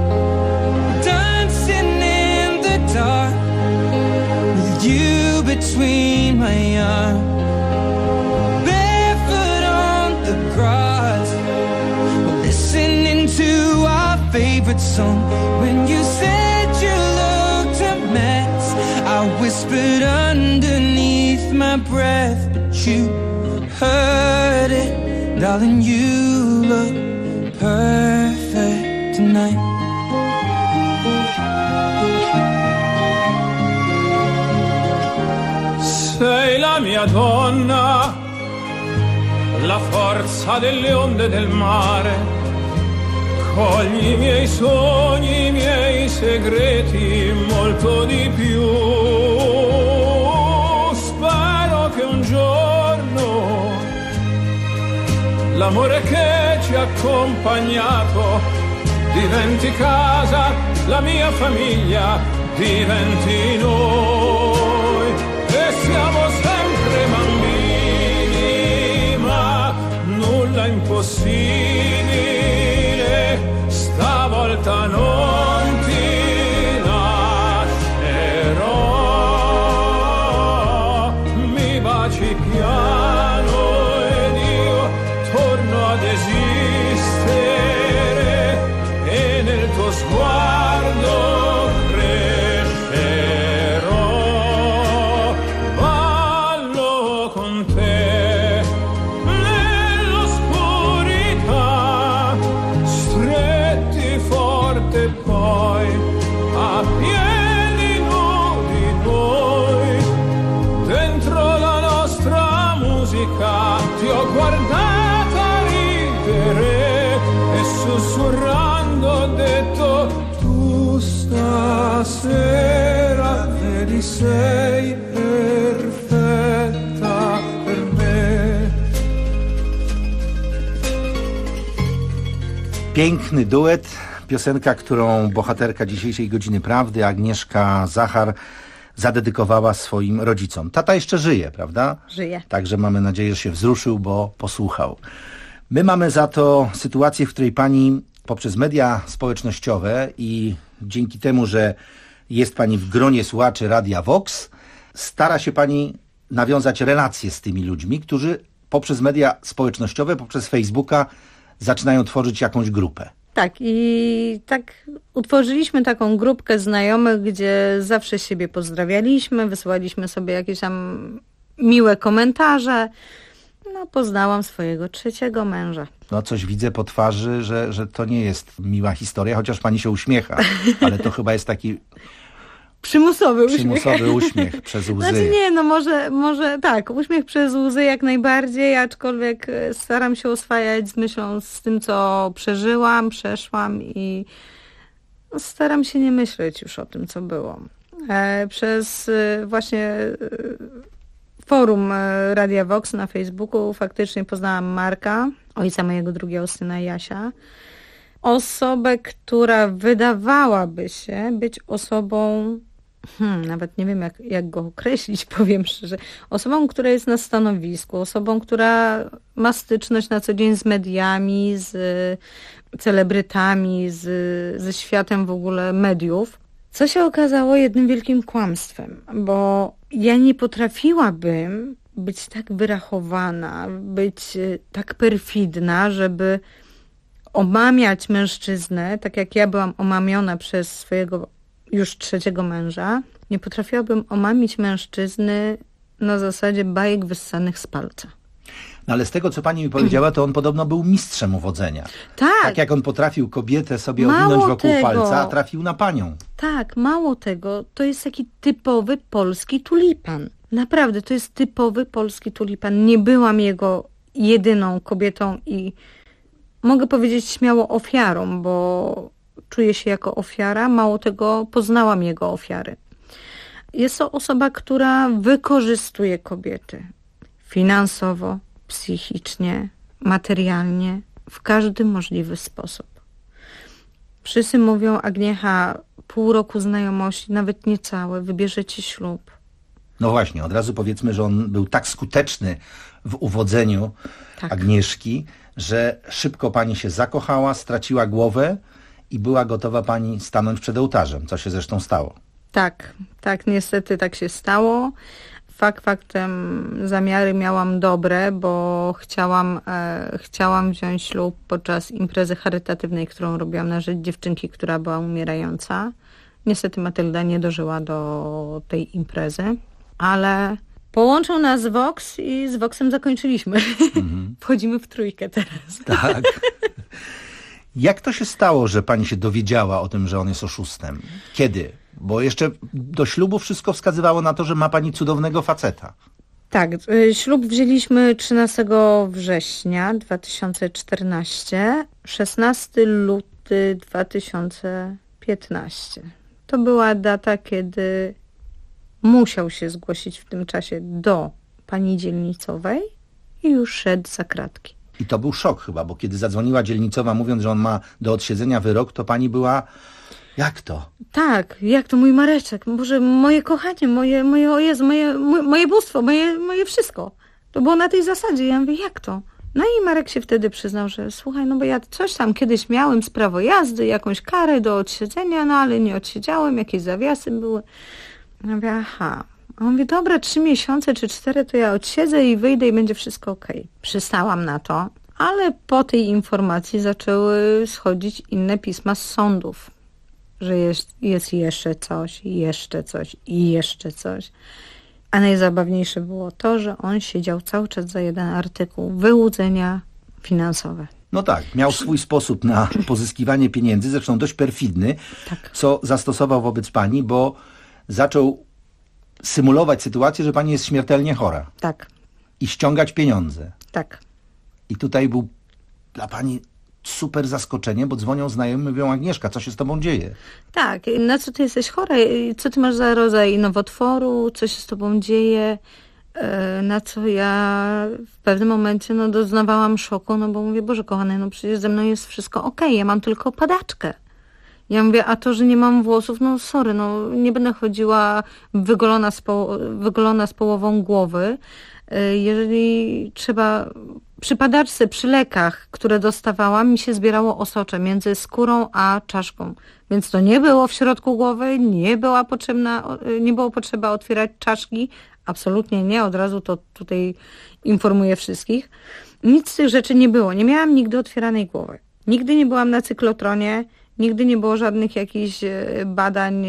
dancing in the dark with you between my arms, barefoot on the grass, listening to our favorite song. When you said you looked a mess, I whispered underneath my breath, but you heard it. Darling, you look perfect tonight. Sei la mia donna, la forza delle onde del mare. Cogli i miei sogni, i miei segreti, molto di più. Spero che un giorno l'amore che ci ha accompagnato diventi casa, la mia famiglia diventi noi. E siamo sempre bambini, ma nulla è impossibile. Stavolta non ti lascerò. Mi baci piano ed io torno ad esistere, e nel tuo sguardo ti ho guardata ridere e sussurrando ho detto: tu stasera vedi sei perfetta per me. Piękny duet, piosenka, którą bohaterka dzisiejszej Godziny Prawdy, Agnieszka Zachar, zadedykowała swoim rodzicom. Tata jeszcze żyje, prawda? Żyje. Także mamy nadzieję, że się wzruszył, bo posłuchał. My mamy za to sytuację, w której pani poprzez media społecznościowe i dzięki temu, że jest pani w gronie słuchaczy Radia Vox, stara się pani nawiązać relacje z tymi ludźmi, którzy poprzez media społecznościowe, poprzez Facebooka zaczynają tworzyć jakąś grupę. Tak, i tak utworzyliśmy taką grupkę znajomych, gdzie zawsze siebie pozdrawialiśmy, wysyłaliśmy sobie jakieś tam miłe komentarze. No, poznałam swojego trzeciego męża. No, coś widzę po twarzy, że to nie jest miła historia, chociaż pani się uśmiecha, ale to chyba jest taki przymusowy uśmiech przez łzy. Znaczy nie, no może tak, uśmiech przez łzy jak najbardziej, aczkolwiek staram się oswajać z myślą z tym, co przeszłam i staram się nie myśleć już o tym, co było. Przez właśnie forum Radia Vox na Facebooku faktycznie poznałam Marka, ojca mojego drugiego syna Jasia. Osobę, która wydawałaby się być osobą, nawet nie wiem jak go określić, powiem szczerze, osobą, która jest na stanowisku, osobą, która ma styczność na co dzień z mediami, z celebrytami, ze światem w ogóle mediów, co się okazało jednym wielkim kłamstwem, bo ja nie potrafiłabym być tak wyrachowana, być tak perfidna, żeby omamiać mężczyznę, tak jak ja byłam omamiona przez swojego już trzeciego męża. Nie potrafiłabym omamić mężczyzny na zasadzie bajek wyssanych z palca. No ale z tego, co pani mi powiedziała, to on podobno był mistrzem uwodzenia. Tak jak on potrafił kobietę sobie owinąć wokół palca, a trafił na panią. Tak, mało tego, to jest taki typowy polski tulipan. Naprawdę, to jest typowy polski tulipan. Nie byłam jego jedyną kobietą i mogę powiedzieć śmiało ofiarą, bo czuję się jako ofiara. Mało tego, poznałam jego ofiary. Jest to osoba, która wykorzystuje kobiety finansowo, psychicznie, materialnie, w każdy możliwy sposób. Wszyscy mówią, Agniecha, pół roku znajomości, nawet niecałe, wybierze ci ślub. No właśnie, od razu powiedzmy, że on był tak skuteczny w uwodzeniu Agnieszki, że szybko pani się zakochała, straciła głowę i była gotowa pani stanąć przed ołtarzem, co się zresztą stało. Tak, niestety tak się stało. Faktem zamiary miałam dobre, bo chciałam wziąć ślub podczas imprezy charytatywnej, którą robiłam na rzecz dziewczynki, która była umierająca. Niestety Matylda nie dożyła do tej imprezy, ale połączył nas Vox i z Voxem zakończyliśmy. Wchodzimy w trójkę teraz. Tak. Jak to się stało, że pani się dowiedziała o tym, że on jest oszustem? Kiedy? Bo jeszcze do ślubu wszystko wskazywało na to, że ma pani cudownego faceta. Tak, ślub wzięliśmy 13 września 2014, 16 luty 2015. To była data, kiedy musiał się zgłosić w tym czasie do pani dzielnicowej i już szedł za kratki. I to był szok chyba, bo kiedy zadzwoniła dzielnicowa mówiąc, że on ma do odsiedzenia wyrok, to pani była... Jak to? Tak, jak to mój Mareczek, Boże, moje kochanie, moje o Jezu, moje bóstwo, moje wszystko. To było na tej zasadzie, ja mówię, jak to? No i Marek się wtedy przyznał, że słuchaj, no bo ja coś tam kiedyś miałem z prawo jazdy, jakąś karę do odsiedzenia, no ale nie odsiedziałem, jakieś zawiasy były. Ja mówię, aha. A on mówi, dobra, 3 miesiące czy 4 to ja odsiedzę i wyjdę i będzie wszystko okej. Przystałam na to, ale po tej informacji zaczęły schodzić inne pisma z sądów, że jest jeszcze coś, jeszcze coś i jeszcze coś. A najzabawniejsze było to, że on siedział cały czas za jeden artykuł, wyłudzenia finansowe. No tak, miał swój sposób na pozyskiwanie pieniędzy, zresztą dość perfidny, co zastosował wobec pani, bo zaczął symulować sytuację, że pani jest śmiertelnie chora. Tak. I ściągać pieniądze. Tak. I tutaj był dla pani super zaskoczenie, bo dzwonią znajomi, mówią, Agnieszka, co się z tobą dzieje? Tak, na co ty jesteś chora? Co ty masz za rodzaj nowotworu? Co się z tobą dzieje? Na co ja w pewnym momencie doznawałam szoku, bo mówię, Boże kochany, przecież ze mną jest wszystko okej, ja mam tylko padaczkę. Ja mówię, a to, że nie mam włosów, sorry, nie będę chodziła wygolona z połową głowy. Jeżeli trzeba, przy padaczce, przy lekach, które dostawałam, mi się zbierało osocze między skórą a czaszką. Więc to nie było w środku głowy, nie było potrzeba otwierać czaszki. Absolutnie nie, od razu to tutaj informuję wszystkich. Nic z tych rzeczy nie było. Nie miałam nigdy otwieranej głowy. Nigdy nie byłam na cyklotronie, nigdy nie było żadnych jakichś badań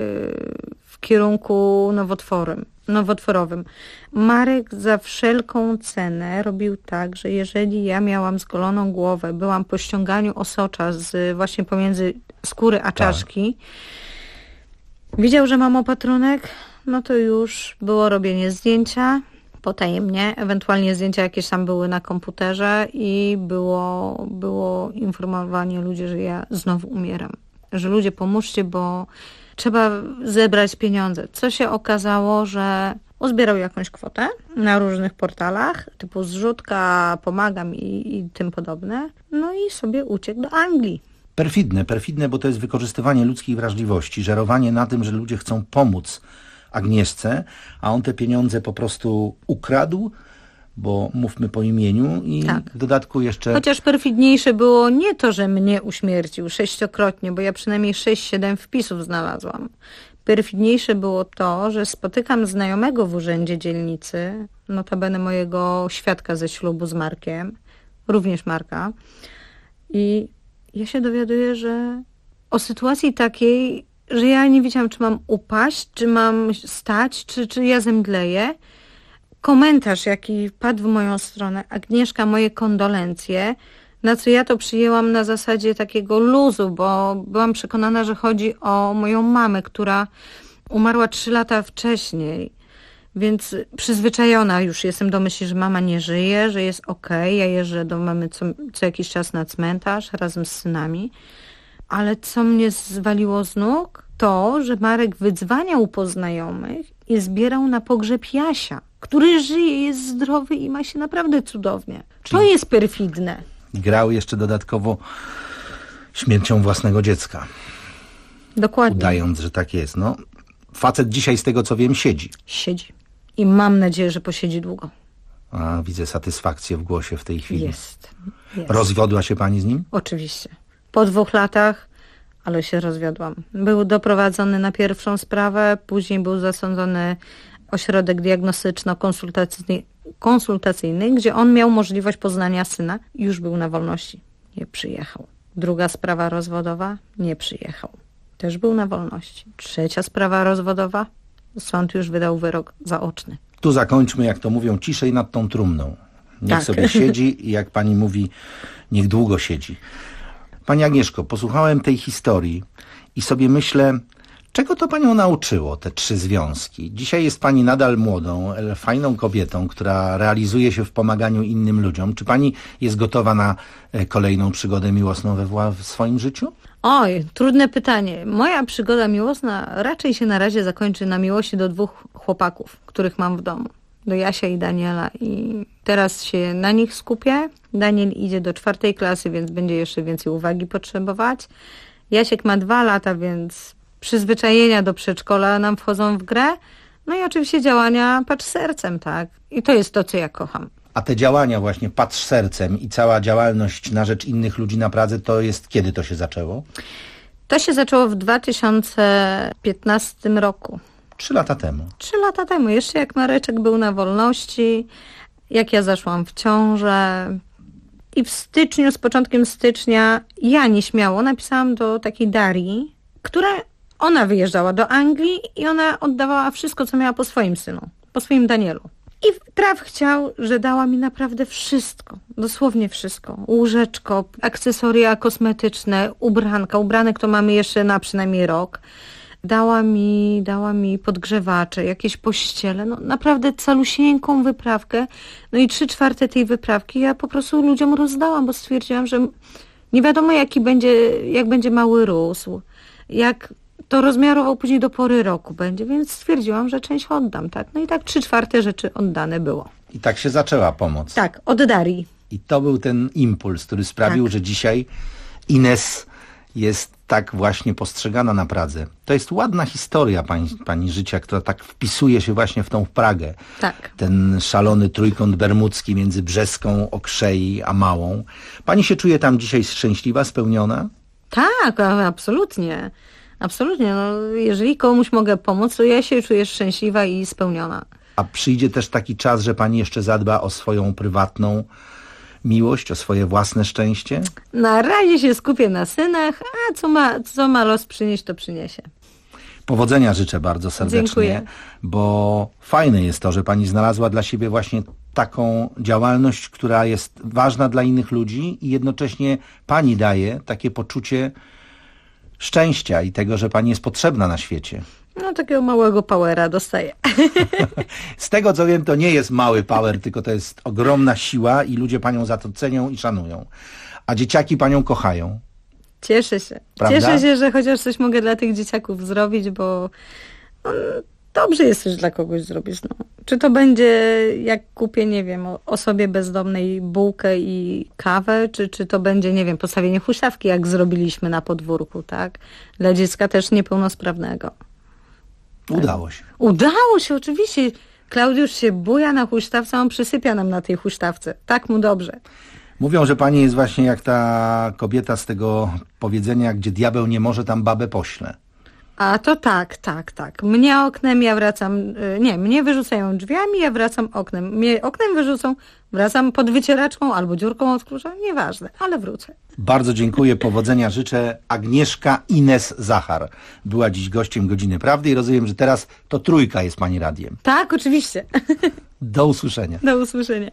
w kierunku nowotworowym. Marek za wszelką cenę robił tak, że jeżeli ja miałam zgoloną głowę, byłam po ściąganiu osocza właśnie pomiędzy skóry a czaszki, widział, że mam opatrunek, to już było robienie zdjęcia potajemnie, ewentualnie zdjęcia jakieś tam były na komputerze i było informowanie ludzi, że ja znowu umieram. Że ludzie pomóżcie, bo trzeba zebrać pieniądze. Co się okazało, że uzbierał jakąś kwotę na różnych portalach, typu zrzutka, pomagam i tym podobne. I sobie uciekł do Anglii. Perfidne, bo to jest wykorzystywanie ludzkiej wrażliwości, żerowanie na tym, że ludzie chcą pomóc Agnieszce, a on te pieniądze po prostu ukradł, bo mówmy po imieniu i w dodatku jeszcze... Chociaż perfidniejsze było nie to, że mnie uśmiercił 6-krotnie, bo ja przynajmniej 6-7 wpisów znalazłam. Perfidniejsze było to, że spotykam znajomego w urzędzie dzielnicy, notabene mojego świadka ze ślubu z Markiem, również Marka, i ja się dowiaduję, że o sytuacji takiej, że ja nie wiedziałam, czy mam upaść, czy mam stać, czy ja zemdleję. komentarz, jaki padł w moją stronę: Agnieszka, moje kondolencje, na co ja to przyjęłam na zasadzie takiego luzu, bo byłam przekonana, że chodzi o moją mamę, która umarła 3 lata wcześniej. Więc przyzwyczajona już jestem do myśli, że mama nie żyje, że jest okej. Ja jeżdżę do mamy co jakiś czas na cmentarz razem z synami. Ale co mnie zwaliło z nóg, to, że Marek wydzwaniał po znajomych i zbierał na pogrzeb Jasia, który żyje, jest zdrowy i ma się naprawdę cudownie. To jest perfidne. Grał jeszcze dodatkowo śmiercią własnego dziecka. Dokładnie. Udając, że tak jest. No, facet dzisiaj, z tego co wiem, siedzi. Siedzi. I mam nadzieję, że posiedzi długo. A widzę satysfakcję w głosie w tej chwili. Jest. Rozwiodła się pani z nim? Oczywiście. Po 2 latach, ale się rozwiodłam. Był doprowadzony na pierwszą sprawę, później był zasądzony ośrodek diagnostyczno-konsultacyjny, gdzie on miał możliwość poznania syna. Już był na wolności. Nie przyjechał. 2. sprawa rozwodowa. Nie przyjechał. Też był na wolności. 3. sprawa rozwodowa. Sąd już wydał wyrok zaoczny. Tu zakończmy, jak to mówią, ciszej nad tą trumną. Niech sobie siedzi i jak pani mówi, niech długo siedzi. Pani Agnieszko, posłuchałem tej historii i sobie myślę, czego to panią nauczyło, te 3 związki? Dzisiaj jest pani nadal młodą, fajną kobietą, która realizuje się w pomaganiu innym ludziom. Czy pani jest gotowa na kolejną przygodę miłosną w swoim życiu? Oj, trudne pytanie. Moja przygoda miłosna raczej się na razie zakończy na miłości do 2 chłopaków, których mam w domu. Do Jasia i Daniela. I teraz się na nich skupię. Daniel idzie do 4. klasy, więc będzie jeszcze więcej uwagi potrzebować. Jasiek ma 2 lata, więc przyzwyczajenia do przedszkola nam wchodzą w grę. No i oczywiście działania patrz sercem, tak? I to jest to, co ja kocham. A te działania właśnie patrz sercem i cała działalność na rzecz innych ludzi na Pradze, to jest kiedy to się zaczęło? To się zaczęło w 2015 roku. 3 lata temu. 3 lata temu, jeszcze jak Mareczek był na wolności, jak ja zaszłam w ciążę. I w styczniu, z początkiem stycznia, ja nieśmiało napisałam do takiej Darii, ona wyjeżdżała do Anglii i ona oddawała wszystko, co miała po swoim synu, po swoim Danielu. I traf chciał, że dała mi naprawdę wszystko, dosłownie wszystko. Łóżeczko, akcesoria kosmetyczne, ubranek to mamy jeszcze na przynajmniej rok. Dała mi podgrzewacze, jakieś pościele, no naprawdę calusieńką wyprawkę. No i 3/4 tej wyprawki ja po prostu ludziom rozdałam, bo stwierdziłam, że nie wiadomo jak będzie mały rósł, jak to rozmiarował później do pory roku będzie, więc stwierdziłam, że część oddam, tak? No i tak 3/4 rzeczy oddane było. I tak się zaczęła pomoc. Tak, od Darii. I to był ten impuls, który sprawił, że dzisiaj Ines jest tak właśnie postrzegana na Pradze. To jest ładna historia pani życia, która tak wpisuje się właśnie w tą Pragę. Tak. Ten szalony trójkąt bermudzki między Brzeską, Okrzei a Małą. Pani się czuje tam dzisiaj szczęśliwa, spełniona? Tak, absolutnie. Absolutnie. No, jeżeli komuś mogę pomóc, to ja się czuję szczęśliwa i spełniona. A przyjdzie też taki czas, że pani jeszcze zadba o swoją prywatną miłość, o swoje własne szczęście? Na razie się skupię na synach, a co ma los przynieść, to przyniesie. Powodzenia życzę bardzo serdecznie. Dziękuję. Bo fajne jest to, że pani znalazła dla siebie właśnie taką działalność, która jest ważna dla innych ludzi i jednocześnie pani daje takie poczucie szczęścia i tego, że pani jest potrzebna na świecie. No takiego małego powera dostaję. Z tego co wiem, to nie jest mały power, tylko to jest ogromna siła i ludzie panią za to cenią i szanują. A dzieciaki panią kochają. Cieszę się. Prawda? Cieszę się, że chociaż coś mogę dla tych dzieciaków zrobić, bo dobrze jest coś dla kogoś zrobić. No. Czy to będzie, jak kupię, nie wiem, osobie bezdomnej bułkę i kawę, czy to będzie, nie wiem, postawienie huśtawki, jak zrobiliśmy na podwórku, tak? Dla dziecka też niepełnosprawnego. Udało się. Udało się, oczywiście. Klaudiusz się buja na huśtawce, on przysypia nam na tej huśtawce. Tak mu dobrze. Mówią, że pani jest właśnie jak ta kobieta z tego powiedzenia, gdzie diabeł nie może, tam babę pośle. A to tak. Mnie oknem, ja wracam, mnie wyrzucają drzwiami, ja wracam oknem. Mnie oknem wyrzucą, wracam pod wycieraczką albo dziurką od klucza, nieważne, ale wrócę. Bardzo dziękuję, powodzenia życzę. Agnieszka Ines Zachar była dziś gościem Godziny Prawdy i rozumiem, że teraz to Trójka jest pani radiem. Tak, oczywiście. Do usłyszenia. Do usłyszenia.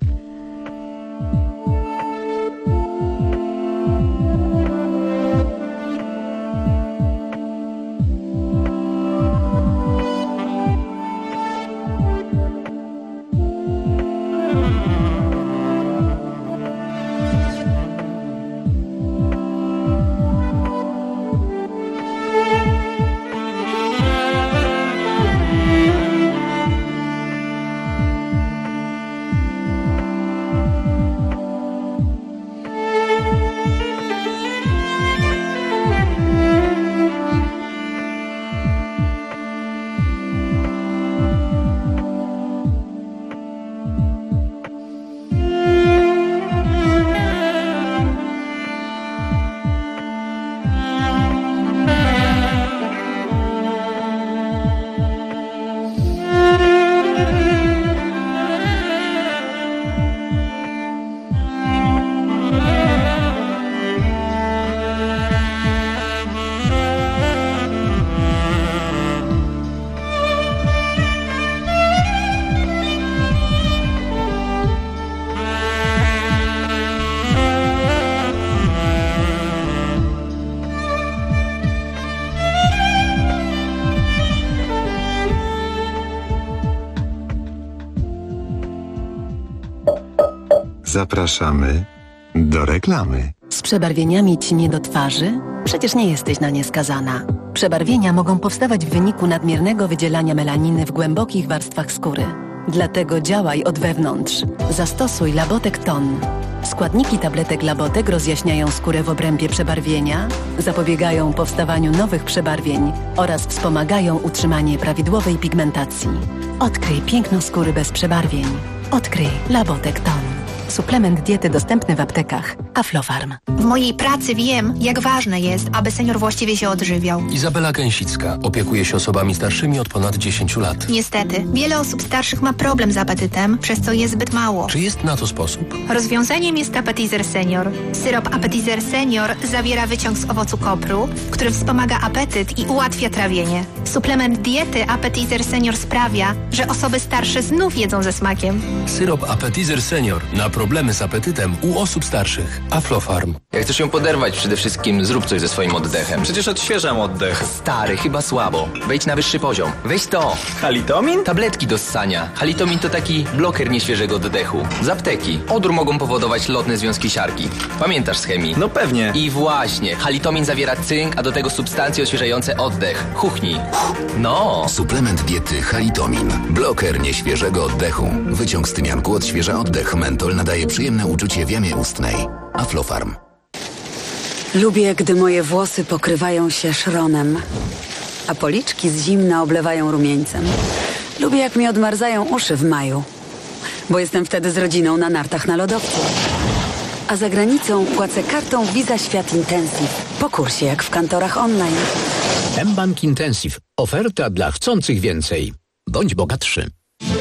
Zapraszamy do reklamy. Z przebarwieniami ci nie do twarzy? Przecież nie jesteś na nie skazana. Przebarwienia mogą powstawać w wyniku nadmiernego wydzielania melaniny w głębokich warstwach skóry. Dlatego działaj od wewnątrz. Zastosuj Labotek Ton. Składniki tabletek Labotek rozjaśniają skórę w obrębie przebarwienia, zapobiegają powstawaniu nowych przebarwień oraz wspomagają utrzymanie prawidłowej pigmentacji. Odkryj piękno skóry bez przebarwień. Odkryj Labotek Ton. Suplement diety dostępny w aptekach. Aflofarm. W mojej pracy wiem, jak ważne jest, aby senior właściwie się odżywiał. Izabela Gęsicka opiekuje się osobami starszymi od ponad 10 lat. Niestety, wiele osób starszych ma problem z apetytem, przez co je zbyt mało. Czy jest na to sposób? Rozwiązaniem jest Appetizer Senior. Syrop Appetizer Senior zawiera wyciąg z owocu kopru, który wspomaga apetyt i ułatwia trawienie. Suplement diety Appetizer Senior sprawia, że osoby starsze znów jedzą ze smakiem. Syrop Appetizer Senior na problemy z apetytem u osób starszych. Aflofarm. Jak chcesz ją poderwać, przede wszystkim zrób coś ze swoim oddechem. Przecież odświeżam oddech. Stary, chyba słabo. Wejdź na wyższy poziom. Weź to. Halitomin? Tabletki do ssania. Halitomin to taki bloker nieświeżego oddechu. Z apteki. Odór mogą powodować lotne związki siarki. Pamiętasz z chemii? No pewnie. I właśnie. Halitomin zawiera cynk, a do tego substancje odświeżające oddech. Chuchnij. No. Suplement diety Halitomin. Bloker nieświeżego oddechu. Wyciąg z tymianku odświeża oddech. Mentol nadaje przyjemne uczucie w jamie ustnej. Aflofarm. Lubię, gdy moje włosy pokrywają się szronem, a policzki z zimna oblewają rumieńcem. Lubię, jak mi odmarzają uszy w maju, bo jestem wtedy z rodziną na nartach na lodowcu. A za granicą płacę kartą Visa Świat Intensive. Po kursie, jak w kantorach online. mBank Intensive. Oferta dla chcących więcej. Bądź bogatszy.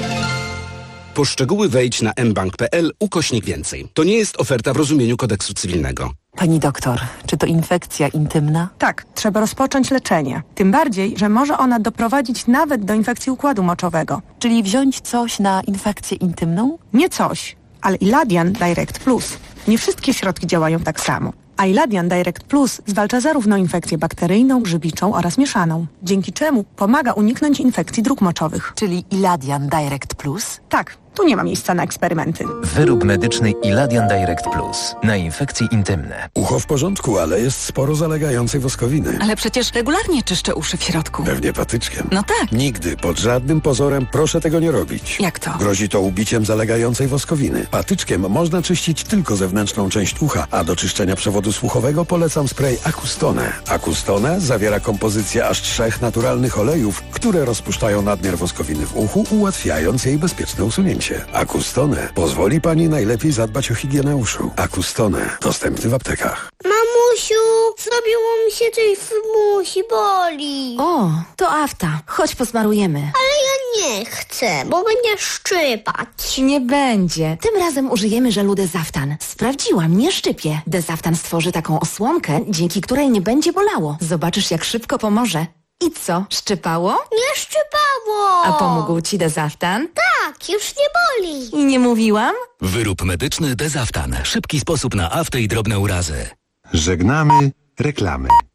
Po szczegóły wejdź na mbank.pl/więcej. To nie jest oferta w rozumieniu kodeksu cywilnego. Pani doktor, czy to infekcja intymna? Tak, trzeba rozpocząć leczenie. Tym bardziej, że może ona doprowadzić nawet do infekcji układu moczowego. Czyli wziąć coś na infekcję intymną? Nie coś, ale Iladian Direct Plus. Nie wszystkie środki działają tak samo. A Iladian Direct Plus zwalcza zarówno infekcję bakteryjną, grzybiczą oraz mieszaną, dzięki czemu pomaga uniknąć infekcji dróg moczowych. Czyli Iladian Direct Plus? Tak, tu nie ma miejsca na eksperymenty. Wyrób medyczny Iladian Direct Plus na infekcje intymne. Ucho w porządku, ale jest sporo zalegającej woskowiny. Ale przecież regularnie czyszczę uszy w środku. Pewnie patyczkiem. No tak. Nigdy, pod żadnym pozorem proszę tego nie robić. Jak to? Grozi to ubiciem zalegającej woskowiny. Patyczkiem można czyścić tylko zewnętrzną część ucha, a do czyszczenia przewodu słuchowego polecam spray Acustone. Acustone zawiera kompozycję aż 3 naturalnych olejów, które rozpuszczają nadmiar woskowiny w uchu, ułatwiając jej bezpieczne usunięcie. Acustone pozwoli pani najlepiej zadbać o higienę uszu. Acustone dostępny w aptekach. Mamusiu, zrobiło mi się coś w musi, boli. O, to afta. Chodź posmarujemy. Ale ja nie chcę, bo będzie szczypać. Nie będzie. Tym razem użyjemy żelu Dezaftan. Sprawdziłam, nie szczypie. Dezaftan stworzy taką osłonkę, dzięki której nie będzie bolało. Zobaczysz, jak szybko pomoże. I co, szczypało? Nie szczypało! A pomógł ci Dezaftan? Tak, już nie boli. I nie mówiłam? Wyrób medyczny Dezaftan. Szybki sposób na afty i drobne urazy. Żegnamy reklamy.